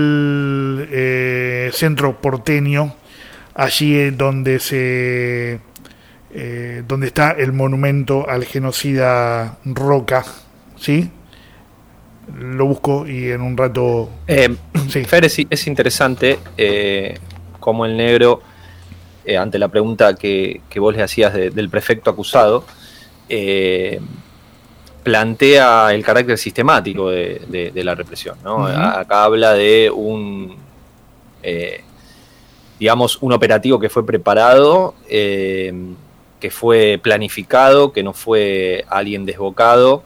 el centro porteño, allí donde donde está el monumento al genocida Roca, ¿sí? Lo busco y en un rato... sí. Fer, es interesante cómo el Negro, ante la pregunta que vos le hacías del prefecto acusado, plantea el carácter sistemático de la represión, ¿no? Acá habla de un operativo que fue preparado, que fue planificado, que no fue alguien desbocado,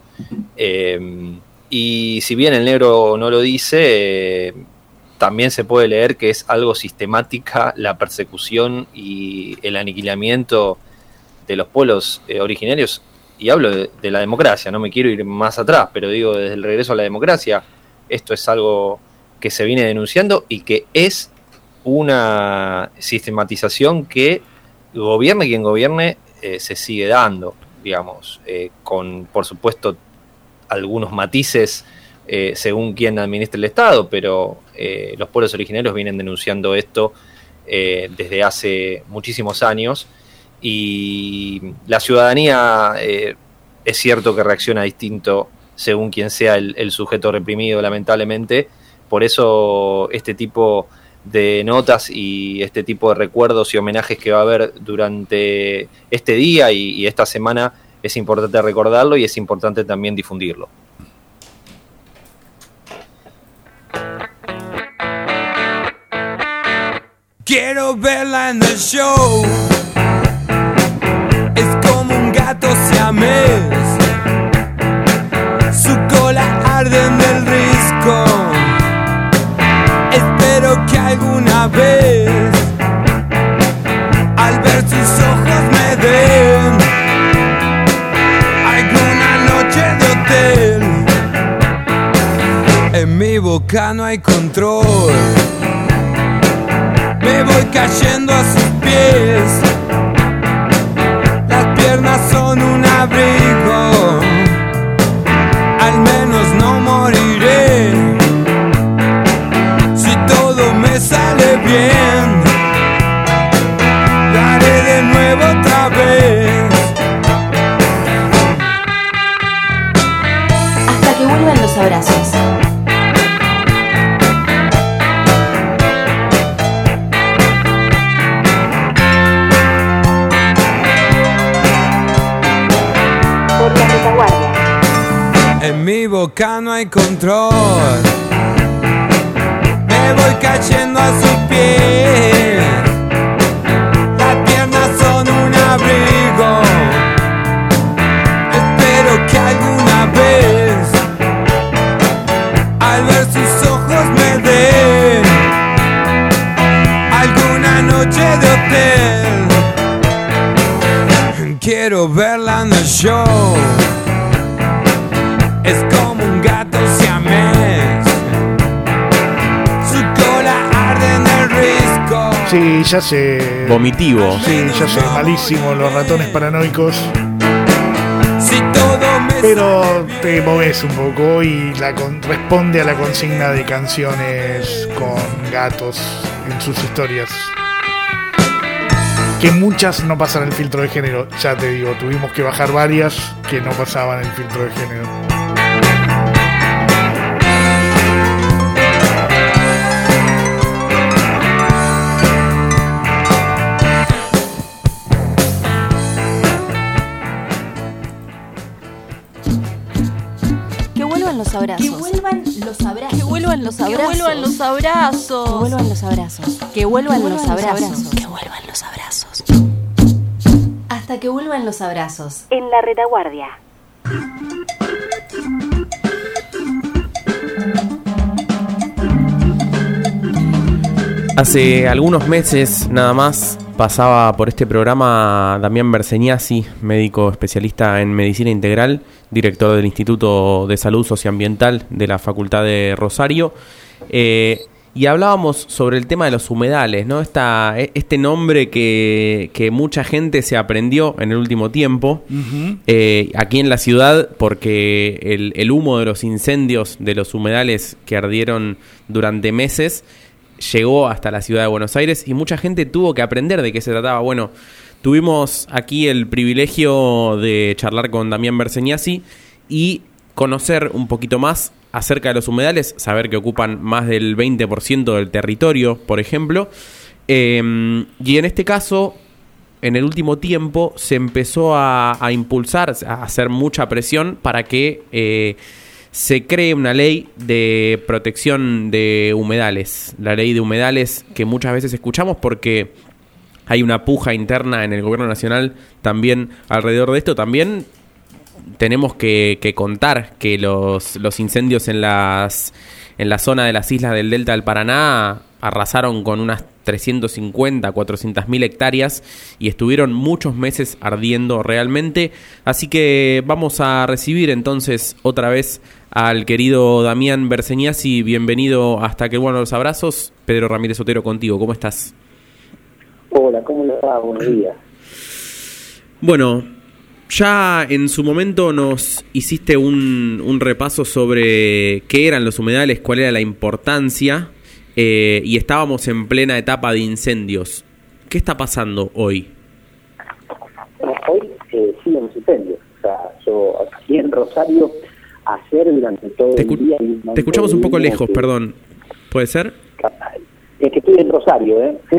y si bien el Negro no lo dice, también se puede leer que es algo sistemática la persecución y el aniquilamiento de los pueblos originarios, y hablo de la democracia, no me quiero ir más atrás, pero digo, desde el regreso a la democracia, esto es algo que se viene denunciando y que es una sistematización que gobierne quien gobierne se sigue dando, digamos, con por supuesto algunos matices según quién administre el Estado, pero los pueblos originarios vienen denunciando esto desde hace muchísimos años, y la ciudadanía es cierto que reacciona distinto según quien sea el sujeto reprimido, lamentablemente. Por eso este tipo de notas y este tipo de recuerdos y homenajes que va a haber durante este día y esta semana es importante recordarlo, y es importante también difundirlo. Quiero verla en el show. Es como un gato siamés. Su cola arde en el risco. Espero que alguna vez, al ver sus ojos, me den alguna noche de hotel. En mi boca no hay control. Me voy cayendo a sus pies. Las piernas son un abrigo. Al menos no moriré. Si todo me sale bien, lo haré de nuevo otra vez. Hasta que vuelvan los abrazos. En mi boca no hay control. Me voy cayendo a sus pies. Las piernas son un abrigo. Espero que alguna vez, al ver sus ojos, me den alguna noche de hotel. Quiero verla en el show. Es como un gato siamés. Su cola arde en el risco. Sí, ya sé. Vomitivo. Sí, ya sé. Malísimo, los ratones paranoicos. Pero te moves un poco y responde a la consigna de canciones con gatos en sus historias. Que muchas no pasan el filtro de género. Ya te digo, tuvimos que bajar varias que no pasaban el filtro de género. Los abrazos. Que vuelvan los abrazos. Que vuelvan los abrazos. Que vuelvan los abrazos. Que vuelvan los abrazos. Que vuelvan los abrazos. Que vuelvan los abrazos. Hasta que vuelvan los abrazos. En la retaguardia. Hace algunos meses nada más pasaba por este programa Damián Berseñasi, médico especialista en medicina integral, director del Instituto de Salud Socioambiental de la Facultad de Rosario, y hablábamos sobre el tema de los humedales, ¿no? Este nombre que mucha gente se aprendió en el último tiempo, aquí en la ciudad, porque el humo de los incendios de los humedales que ardieron durante meses llegó hasta la ciudad de Buenos Aires y mucha gente tuvo que aprender de qué se trataba. Bueno, tuvimos aquí el privilegio de charlar con Damián Berseñasi y conocer un poquito más acerca de los humedales, saber que ocupan más del 20% del territorio, por ejemplo. Y en este caso, en el último tiempo, se empezó a impulsar, a hacer mucha presión para que se cree una ley de protección de humedales. La ley de humedales que muchas veces escuchamos porque hay una puja interna en el gobierno nacional también alrededor de esto. También tenemos que contar que los incendios en la zona de las islas del Delta del Paraná arrasaron con unas 350, 400.000 hectáreas y estuvieron muchos meses ardiendo realmente. Así que vamos a recibir entonces otra vez al querido Damián Berseñasi. Bienvenido hasta que vuelvan los abrazos. Pedro Ramírez Otero contigo, ¿cómo estás? Hola, ¿cómo le va? Buenos días. Bueno, Ya en su momento nos hiciste un repaso sobre qué eran los humedales, cuál era la importancia, y estábamos en plena etapa de incendios. ¿Qué está pasando hoy? Hoy siguen los incendios. O sea, yo aquí en Rosario, ayer durante todo el día... Te escuchamos un poco lejos, perdón. ¿Puede ser? Es que estoy en Rosario,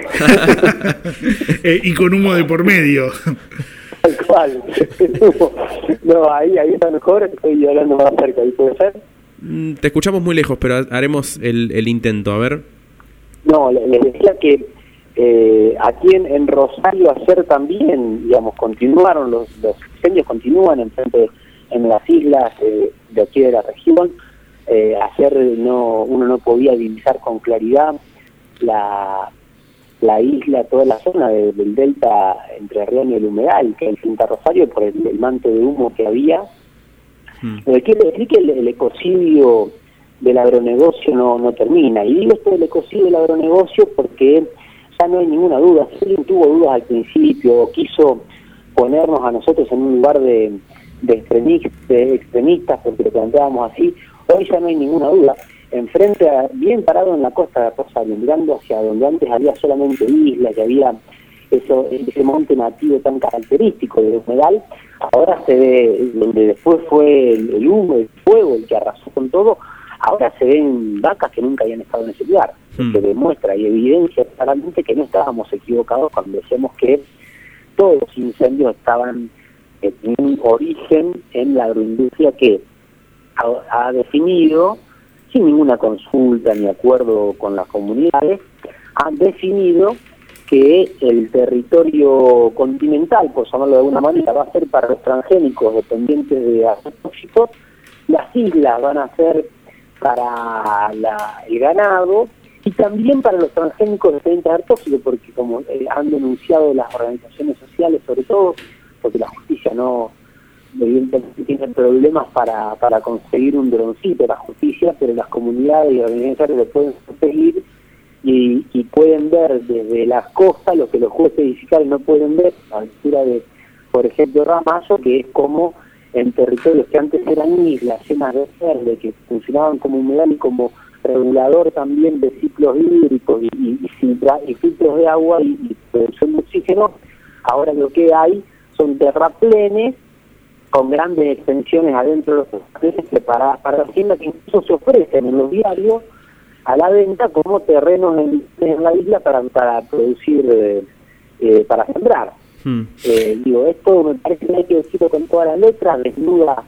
y con humo de por medio. Tal cual. No, ahí está mejor, estoy hablando más cerca, ¿ahí puede ser? Te escuchamos muy lejos, pero haremos el intento, a ver. No, les decía que aquí en Rosario ayer también, digamos, continuaron los incendios, continúan en las islas de aquí de la región. Ayer uno no podía divisar con claridad la isla, toda la zona del delta entre Riaño y el Humedal, que es Quinta Rosario, por el manto de humo que había. Quiere decir que el ecocidio del agronegocio no termina. Y digo esto del ecocidio del agronegocio porque ya no hay ninguna duda. Si alguien tuvo dudas al principio o quiso ponernos a nosotros en un lugar de extremistas porque lo planteábamos así, hoy ya no hay ninguna duda. Enfrente, bien parado en la costa de Rosario, mirando hacia donde antes había solamente islas y había ese monte nativo tan característico del humedal, ahora se ve, donde después fue el humo, el fuego, el que arrasó con todo, ahora se ven vacas que nunca habían estado en ese lugar. Que demuestra y evidencia claramente que no estábamos equivocados cuando decíamos que todos los incendios estaban en un origen en la agroindustria que ha definido, sin ninguna consulta ni acuerdo con las comunidades, han definido que el territorio continental, por llamarlo de alguna manera, va a ser para los transgénicos dependientes de agrotóxicos, las islas van a ser para el ganado y también para los transgénicos dependientes de agrotóxicos, porque como han denunciado las organizaciones sociales, sobre todo, porque la justicia no evidentemente tiene problemas para conseguir un droncito, la justicia, pero las comunidades y organizaciones lo pueden conseguir y pueden ver desde las costas lo que los jueces y fiscales no pueden ver, a la altura de, por ejemplo, Ramallo, que es como en territorios que antes eran islas llenas de verde, que funcionaban como humedal y como regulador también de ciclos hídricos y filtros de agua y producción de oxígeno, ahora lo que hay son terraplenes con grandes extensiones adentro de los terraplenes que para la hacienda, que incluso se ofrecen en los diarios a la venta como terrenos en la isla para producir, para sembrar. Esto me parece que hay que decirlo con todas las letras, desnuda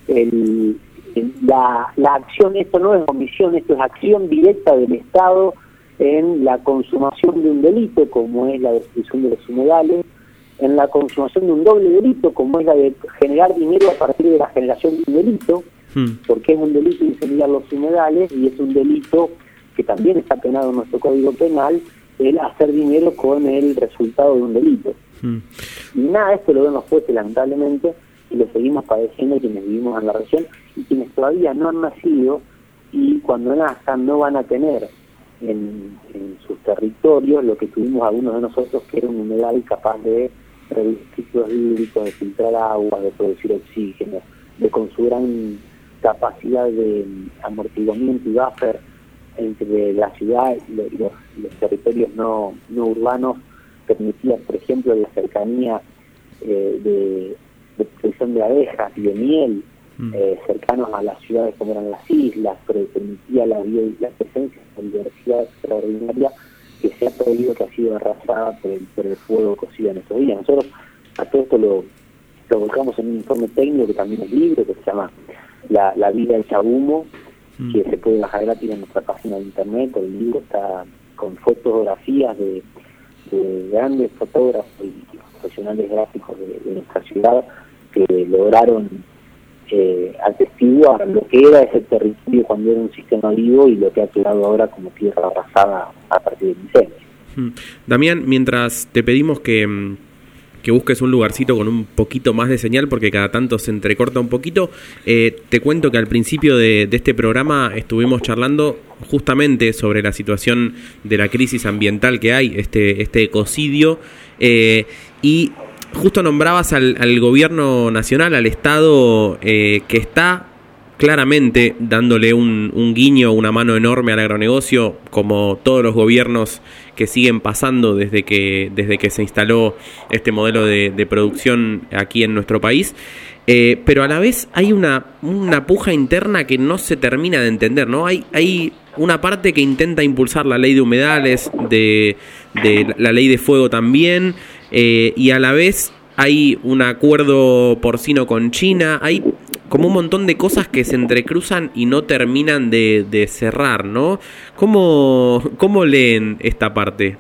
la acción. Esto no es omisión, esto es acción directa del Estado en la consumación de un delito, como es la destrucción de los humedales, en la consumación de un doble delito, como es la de generar dinero a partir de la generación de un delito, porque es un delito incendiar los humedales y es un delito que también está penado en nuestro Código Penal, el hacer dinero con el resultado de un delito. Y nada de esto lo ven los jueces, lamentablemente, y lo seguimos padeciendo quienes vivimos en la región y quienes todavía no han nacido y cuando nazcan no van a tener en sus territorios lo que tuvimos algunos de nosotros, que era un humedal capaz de reducir ciclos hídricos, de filtrar agua, de producir oxígeno, de con su gran capacidad de amortiguamiento y buffer entre la ciudad y los territorios no urbanos, permitía, por ejemplo, la cercanía de producción de abejas y de miel cercanos a las ciudades como eran las islas, pero permitía la presencia de diversidad extraordinaria que se ha perdido, que ha sido arrasada por el fuego cocido en estos días. Nosotros a todo esto lo volcamos en un informe técnico que también es libre, que se llama La vida del chabumo, que se puede bajar gratis en nuestra página de internet. El libro está con fotografías de grandes fotógrafos y profesionales gráficos de nuestra ciudad que lograron atestiguar lo que era ese territorio cuando era un sistema vivo y lo que ha quedado ahora como tierra arrasada a partir del incendio. Damián, mientras te pedimos que busques un lugarcito con un poquito más de señal, porque cada tanto se entrecorta un poquito, te cuento que al principio de este programa estuvimos charlando justamente sobre la situación de la crisis ambiental que hay, este ecocidio, y justo nombrabas al gobierno nacional, al Estado, que está claramente dándole un guiño, una mano enorme al agronegocio, como todos los gobiernos que siguen pasando desde que se instaló este modelo de producción aquí en nuestro país. Pero a la vez hay una puja interna que no se termina de entender, ¿no? Hay una parte que intenta impulsar la ley de humedales, de la ley de fuego también, y a la vez hay un acuerdo porcino con China, hay como un montón de cosas que se entrecruzan y no terminan de cerrar, ¿no? ¿Cómo leen esta parte?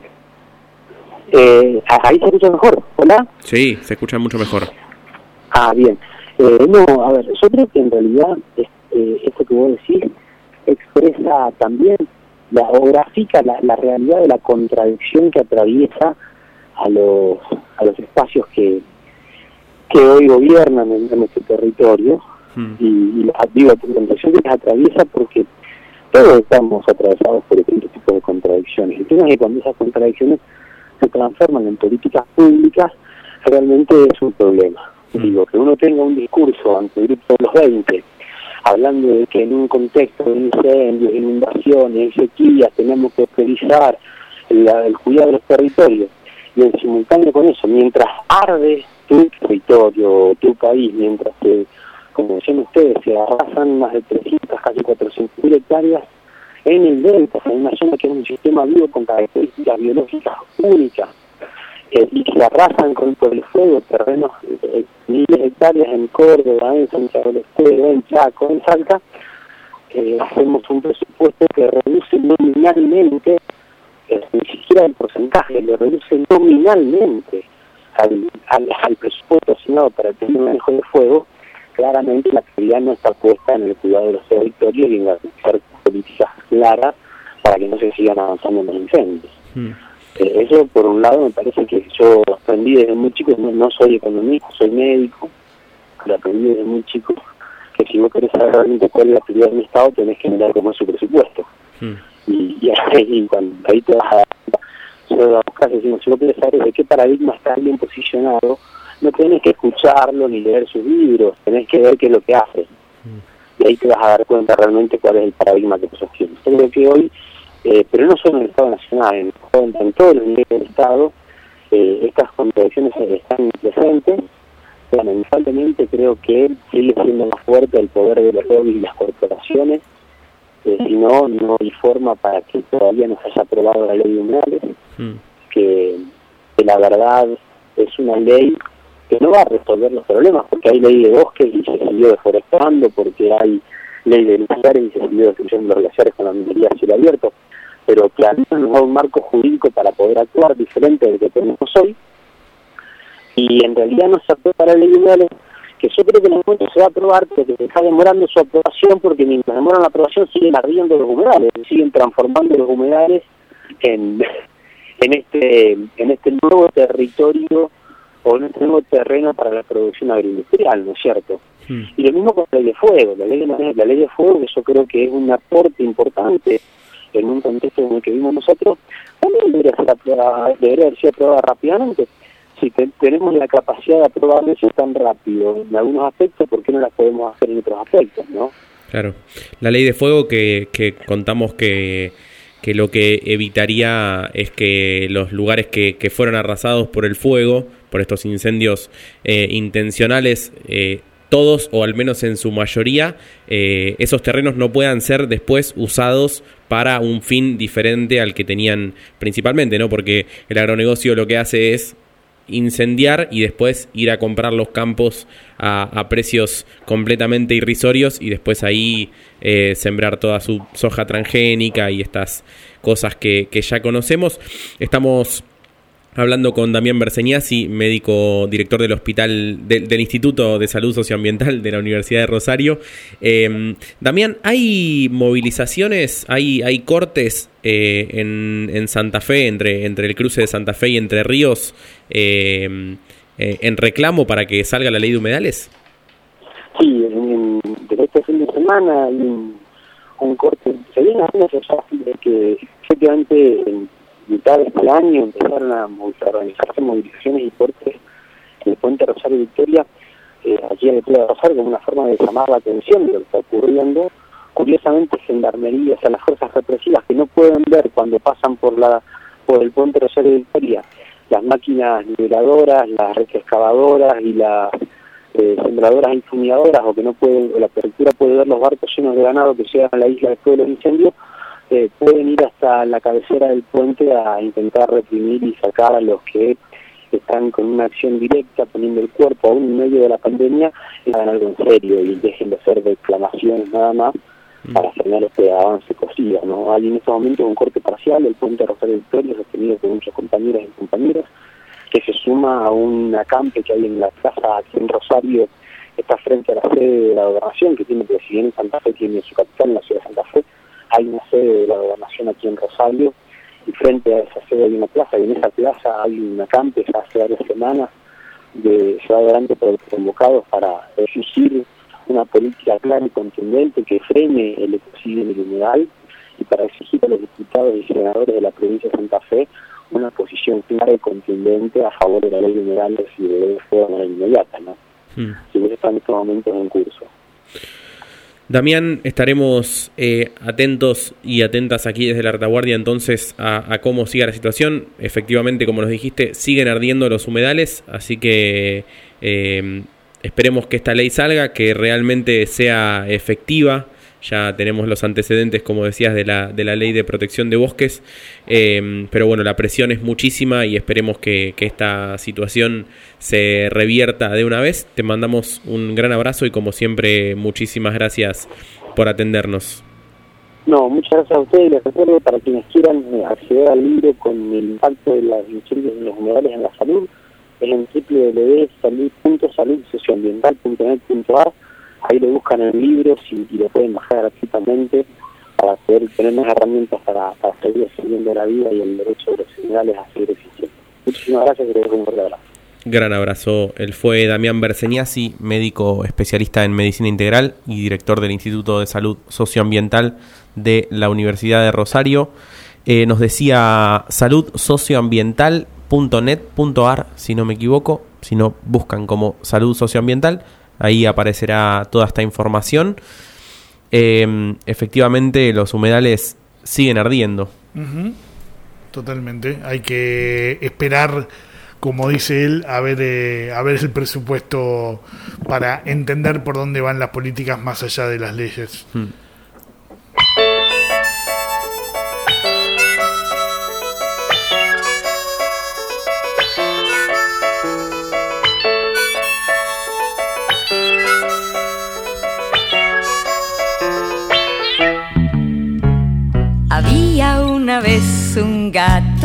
Ahí se escucha mejor, ¿hola? Sí, se escucha mucho mejor. Bien. No, a ver, yo creo que en realidad esto que vos decís expresa también o grafica la realidad de la contradicción que atraviesa a los espacios que hoy gobiernan en este territorio. Y digo, la contradicción que les atraviesa porque todos estamos atravesados por este tipo de contradicciones. El tema es que cuando esas contradicciones se transforman en políticas públicas, realmente es un problema. Digo, que uno tenga un discurso ante el grupo de los 20, hablando de que en un contexto de incendios, inundaciones, sequías, tenemos que priorizar el cuidado de los territorios, y en simultáneo con eso, mientras arde tu territorio, tu país, mientras como decían ustedes, se arrasan más de 300, casi 400.000 hectáreas en el delta, en una zona que es un sistema vivo con características biológicas únicas, y que se arrasan por el fuego terrenos, miles de hectáreas en Córdoba, en Santiago del Estero, en Chaco, en Salta. Hacemos un presupuesto que reduce nominalmente, ni siquiera el porcentaje, lo reduce nominalmente al presupuesto asignado para el primer manejo de fuego. Claramente la prioridad no está puesta en el cuidado de los territorios y en hacer políticas claras para que no se sigan avanzando en los incendios. Eso, por un lado, me parece que yo aprendí desde muy chico, no soy economista, soy médico, pero aprendí desde muy chico que si vos querés saber realmente cuál es la prioridad de un Estado, tenés que mirar cómo es su presupuesto. Y cuando ahí te vas a buscar, decimos, si vos querés saber de qué paradigma está bien posicionado, no tenés que escucharlo ni leer sus libros, tenés que ver qué es lo que hace. Y ahí te vas a dar cuenta realmente cuál es el paradigma que te sostiene. Creo que hoy, pero no solo en el Estado Nacional, en todos los niveles del Estado, estas contradicciones están presentes. Lamentablemente creo que sigue siendo más fuerte el poder de los lobbies y las corporaciones. Si no hay forma para que todavía no se haya aprobado la ley de humedales, que la verdad es una ley que no va a resolver los problemas, porque hay ley de bosques y se siguió deforestando, porque hay ley de glaciares y se siguió destruyendo los glaciares con la minería a cielo abierto, pero que al menos nos da un marco jurídico para poder actuar diferente del que tenemos hoy, y en realidad no se aprueba la ley de humedales, que yo creo que en el momento se va a aprobar, porque se está demorando su aprobación, porque mientras demoran la aprobación siguen ardiendo los humedales, siguen transformando los humedales en este nuevo territorio o en este nuevo terreno para la producción agroindustrial, ¿no es cierto? Y lo mismo con la ley de fuego, la ley de fuego, que yo creo que es un aporte importante en un contexto en el que vivimos nosotros, también debería haber sido aprobada rápidamente. Si tenemos la capacidad de aprobar eso tan rápido en algunos aspectos, ¿por qué no la podemos hacer en otros aspectos, no? Claro, la ley de fuego que contamos que lo que evitaría es que los lugares que fueron arrasados por el fuego, por estos incendios intencionales, todos o al menos en su mayoría, esos terrenos no puedan ser después usados para un fin diferente al que tenían principalmente, ¿no? Porque el agronegocio lo que hace es incendiar y después ir a comprar los campos a precios completamente irrisorios y después ahí sembrar toda su soja transgénica y estas cosas que ya conocemos. Estamos hablando con Damián Berseñasi, médico director del hospital del Instituto de Salud Socioambiental de la Universidad de Rosario. Damián, ¿hay movilizaciones, hay cortes en Santa Fe, entre el cruce de Santa Fe y Entre Ríos, en reclamo para que salga la ley de humedales? Sí, desde este fin de semana hay un corte. Se viene haciendo de que efectivamente en mitad del año empezaron a organizarse movilizaciones y cortes Rosario Victoria, allí en el Pueblo de Rosario, como una forma de llamar la atención de lo que está ocurriendo. Curiosamente, gendarmería, o sea, las fuerzas represivas que no pueden ver cuando pasan por el puente Rosario Victoria las máquinas niveladoras, las excavadoras y las sembradoras y fumigadoras, o que no pueden, o la prefectura puede ver los barcos llenos de ganado que llegan a la isla después de los incendios, pueden ir hasta la cabecera del puente a intentar reprimir y sacar a los que están con una acción directa, poniendo el cuerpo aún en medio de la pandemia, y hagan algo en serio y dejen de hacer declamaciones nada más para frenar este avance cosido, ¿no? Hay en estos momentos un corte parcial del puente Rosario Victoria, sostenido por muchos compañeros y compañeras, que se suma a un acampe que hay en la plaza aquí en Rosario, está frente a la sede de la gobernación, que tiene, porque si bien Santa Fe tiene su capital en la ciudad de Santa Fe, hay una sede de la gobernación aquí en Rosario, y frente a esa sede hay una plaza, y en esa plaza hay un acampe ya hace varias semanas llevado adelante por los convocados para exigir una política clara y contundente que frene el ecocidio en el humedal, y para exigir a los diputados y senadores de la provincia de Santa Fe una posición clara y contundente a favor de la ley de humedales y de ley de fuego de manera inmediata, ¿no? Si eso está en estos momentos en curso. Damián, estaremos atentos y atentas aquí desde la retaguardia entonces a cómo siga la situación. Efectivamente, como nos dijiste, siguen ardiendo los humedales, así que esperemos que esta ley salga, que realmente sea efectiva. Ya tenemos los antecedentes, como decías, de la ley de protección de bosques, pero bueno, la presión es muchísima y esperemos que esta situación se revierta de una vez. Te mandamos un gran abrazo y, como siempre, muchísimas gracias por atendernos. No, muchas gracias a ustedes. Les recuerdo, para quienes quieran acceder al libro con el impacto de los incendios en los humedales en la salud, es en www.salud.socioambiental.net.ar. Ahí lo buscan en el libro y lo pueden bajar gratuitamente para poder tener más herramientas para seguir defendiendo la vida y el derecho de los animales a seguir existiendo. Muchísimas gracias y les doy un fuerte abrazo. Gran abrazo. Él fue Damián Berseñasi, médico especialista en medicina integral y director del Instituto de Salud Socioambiental de la Universidad de Rosario. Nos decía saludsocioambiental.net.ar, si no me equivoco, si no buscan como Salud Socioambiental. Ahí aparecerá toda esta información. Efectivamente, los humedales siguen ardiendo. Totalmente. Hay que esperar, como dice él, a ver el presupuesto para entender por dónde van las políticas más allá de las leyes. Había una vez un gato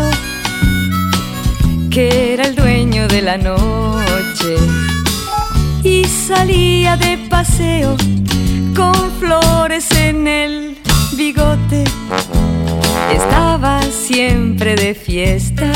que era el dueño de la noche y salía de paseo con flores en el bigote. Estaba siempre de fiesta,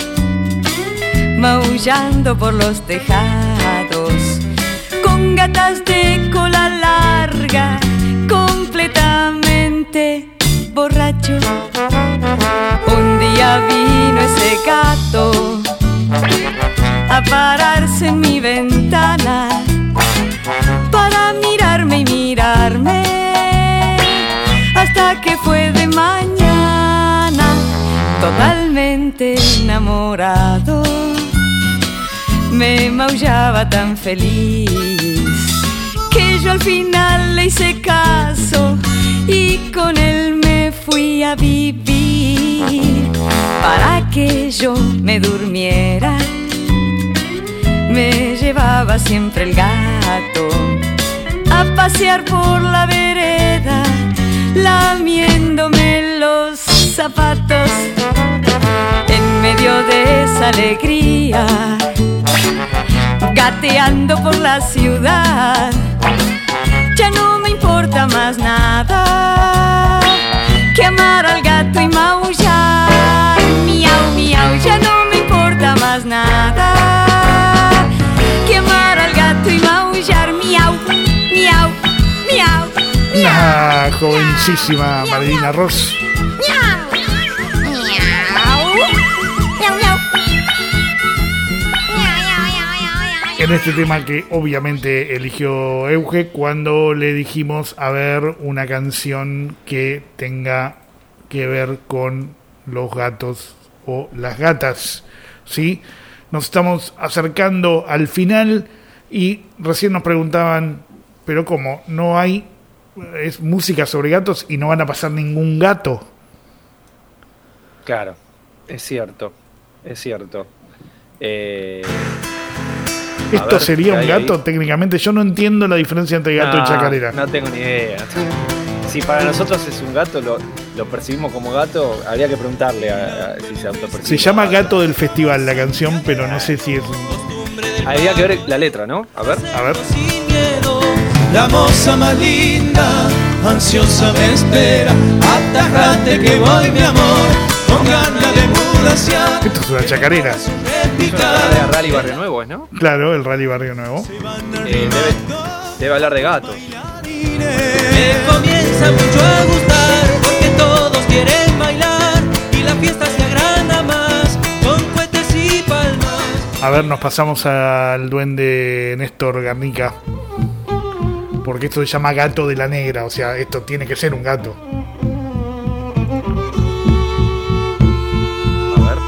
maullando por los tejados, con gatas de cola larga, completamente borracho. Un día vino ese gato a pararse en mi ventana para mirarme y mirarme hasta que fue de mañana. Totalmente enamorado, me maullaba tan feliz que yo al final le hice caso y con él me fui a vivir. Para que yo me durmiera, me llevaba siempre el gato a pasear por la vereda, lamiéndome los zapatos. En medio de esa alegría, gateando por la ciudad, ya no me importa más nada que amar al gato y maullar. Miau, miau, ya no me importa más nada que amar al gato y maullar. Miau, miau, miau, miau. La jovencísima Malvina Ross. en este tema que obviamente eligió Euge cuando le dijimos a ver una canción que tenga que ver con los gatos o las gatas, ¿sí? Nos estamos acercando al final y recién nos preguntaban, pero ¿cómo? ¿No hay es música sobre gatos y no van a pasar ningún gato? Claro, es cierto, es cierto. ¿Esto sería un gato técnicamente? Yo no entiendo la diferencia entre gato y chacarera. No tengo ni idea. Si para nosotros es un gato, lo percibimos como gato, habría que preguntarle a si se autopercibe. Se llama Gato del Festival la canción, pero no sé si es habría que ver la letra, ¿no? A ver. La moza más linda, ansiosa me espera. Atajate que voy, mi amor, con ganas de mudación. Esto es una chacarera. De Rally Barrio Nuevo, ¿no? Claro, el Rally Barrio Nuevo. Debe hablar de gatos. Me comienza mucho a gustar, porque todos quieren bailar y la fiesta se agranda más con cohetes y palmas. A ver, nos pasamos al duende Néstor Garnica. Porque esto se llama Gato de la Negra, o sea, esto tiene que ser un gato. A ver.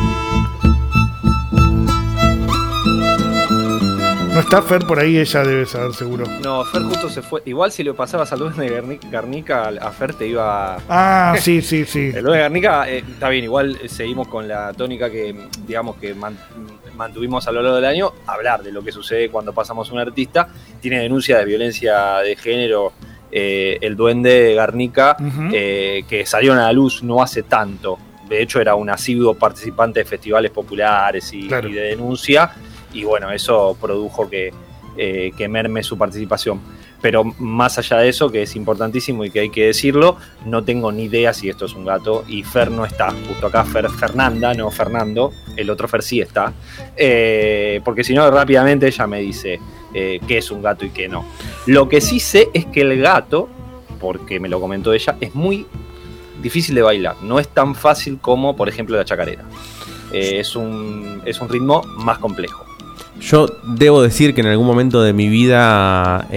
¿No está Fer por ahí? Ella debe saber seguro. No, Fer justo se fue. Igual si lo pasabas al duende Garnica, a Fer te iba... Ah, sí. El duende Garnica, está bien, igual seguimos con la tónica que, digamos, que mantuvimos a lo largo del año, hablar de lo que sucede cuando pasamos a un artista. Tiene denuncia de violencia de género el duende Garnica, que salieron a la luz no hace tanto. De hecho era un asiduo participante de festivales populares y de denuncia, y bueno, eso produjo que merme su participación. Pero más allá de eso, que es importantísimo y que hay que decirlo, no tengo ni idea si esto es un gato, y Fer no está. Justo acá Fernanda, no Fernando, el otro Fer sí está. Porque si no, rápidamente ella me dice qué es un gato y qué no. Lo que sí sé es que el gato, porque me lo comentó ella, es muy difícil de bailar. No es tan fácil como, por ejemplo, la chacarera. Es un ritmo más complejo. Yo debo decir que en algún momento de mi vida,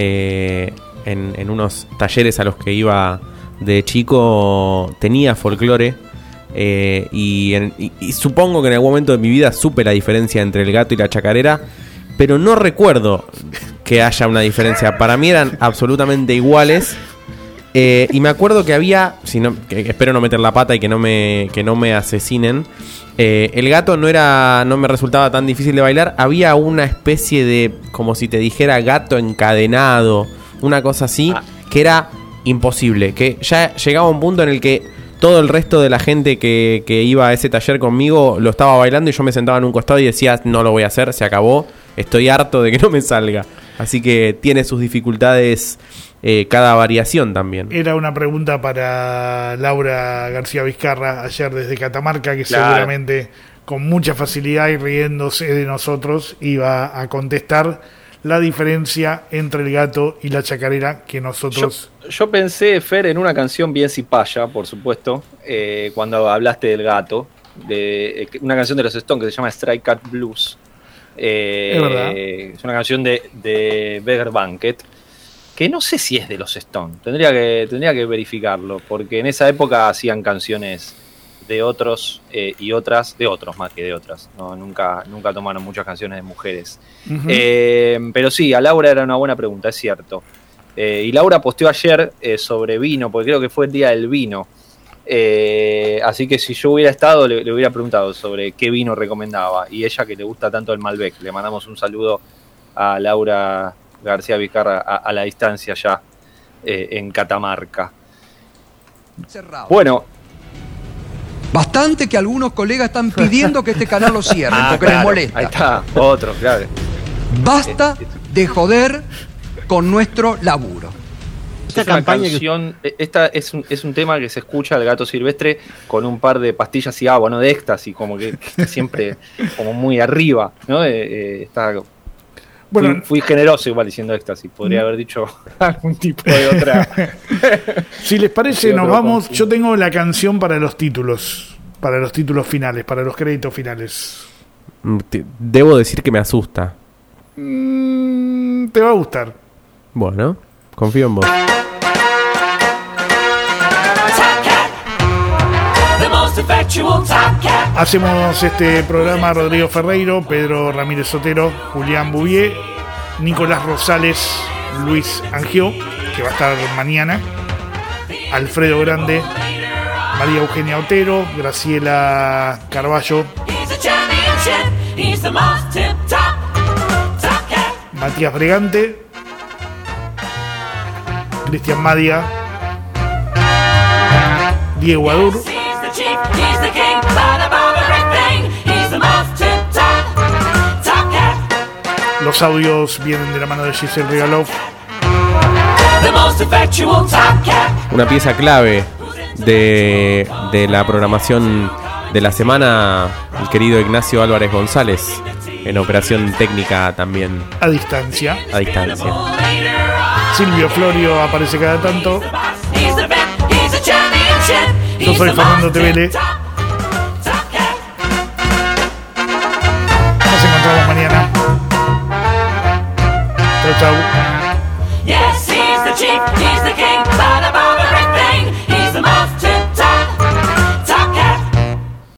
en unos talleres a los que iba de chico, tenía folclore, y supongo que en algún momento de mi vida supe la diferencia entre el gato y la chacarera, pero no recuerdo que haya una diferencia. Para mí eran absolutamente iguales. Y me acuerdo que había, que espero no meter la pata y que no me asesinen, el gato no me resultaba tan difícil de bailar. Había una especie de, como si te dijera, gato encadenado, una cosa así, que era imposible, que ya llegaba un punto en el que todo el resto de la gente que iba a ese taller conmigo lo estaba bailando y yo me sentaba en un costado y decía, no lo voy a hacer, se acabó, estoy harto de que no me salga. Así que tiene sus dificultades cada variación también. Era una pregunta para Laura García Vizcarra ayer desde Catamarca, que seguramente con mucha facilidad y riéndose de nosotros iba a contestar la diferencia entre el gato y la chacarera que nosotros... Yo pensé, Fer, en una canción bien cipaya, por supuesto, cuando hablaste del gato, de una canción de los Stones que se llama Stray Cat Blues. Es verdad. Es una canción de Beggar Banquet, que no sé si es de los Stones, tendría que verificarlo, porque en esa época hacían canciones de otros y otras, de otros más que de otras, no, nunca tomaron muchas canciones de mujeres. Pero sí, a Laura era una buena pregunta, es cierto. Y Laura posteó ayer sobre vino, porque creo que fue el día del vino. Así que si yo hubiera estado, le hubiera preguntado sobre qué vino recomendaba. Y ella, que le gusta tanto el Malbec, le mandamos un saludo a Laura García Vizcarra a la distancia ya en Catamarca. Bueno, bastante que algunos colegas están pidiendo que este canal lo cierren porque les molesta. Ahí está, otro, claro. Basta de joder con nuestro laburo. Esta es un tema que se escucha al gato silvestre con un par de pastillas y agua, ¿no? De éxtasis, como que siempre como muy arriba, ¿no? Está... Bueno, fui generoso igual diciendo éxtasis, podría haber dicho algún tipo de otra. Si les parece, nos vamos. Yo tengo la canción para los títulos finales, para los créditos finales. Debo decir que me asusta. Te va a gustar. Bueno, confío en vos. Hacemos este programa Rodrigo Ferreiro, Pedro Ramírez Sotero, Julián Bouvier, Nicolás Rosales, Luis Angió, que va a estar mañana, Alfredo Grande, María Eugenia Otero, Graciela Carballo, Matías Bregante, Cristian Madia, Diego Adur, los audios vienen de la mano de Giselle Regalov. Una pieza clave de la programación de la semana, el querido Ignacio Álvarez González, en operación técnica también. A distancia. A distancia. Silvio Florio aparece cada tanto. Yo soy Fernando Tevele. Nos encontramos mañana. Chau, chau. Yes, he's the chief, he's the king,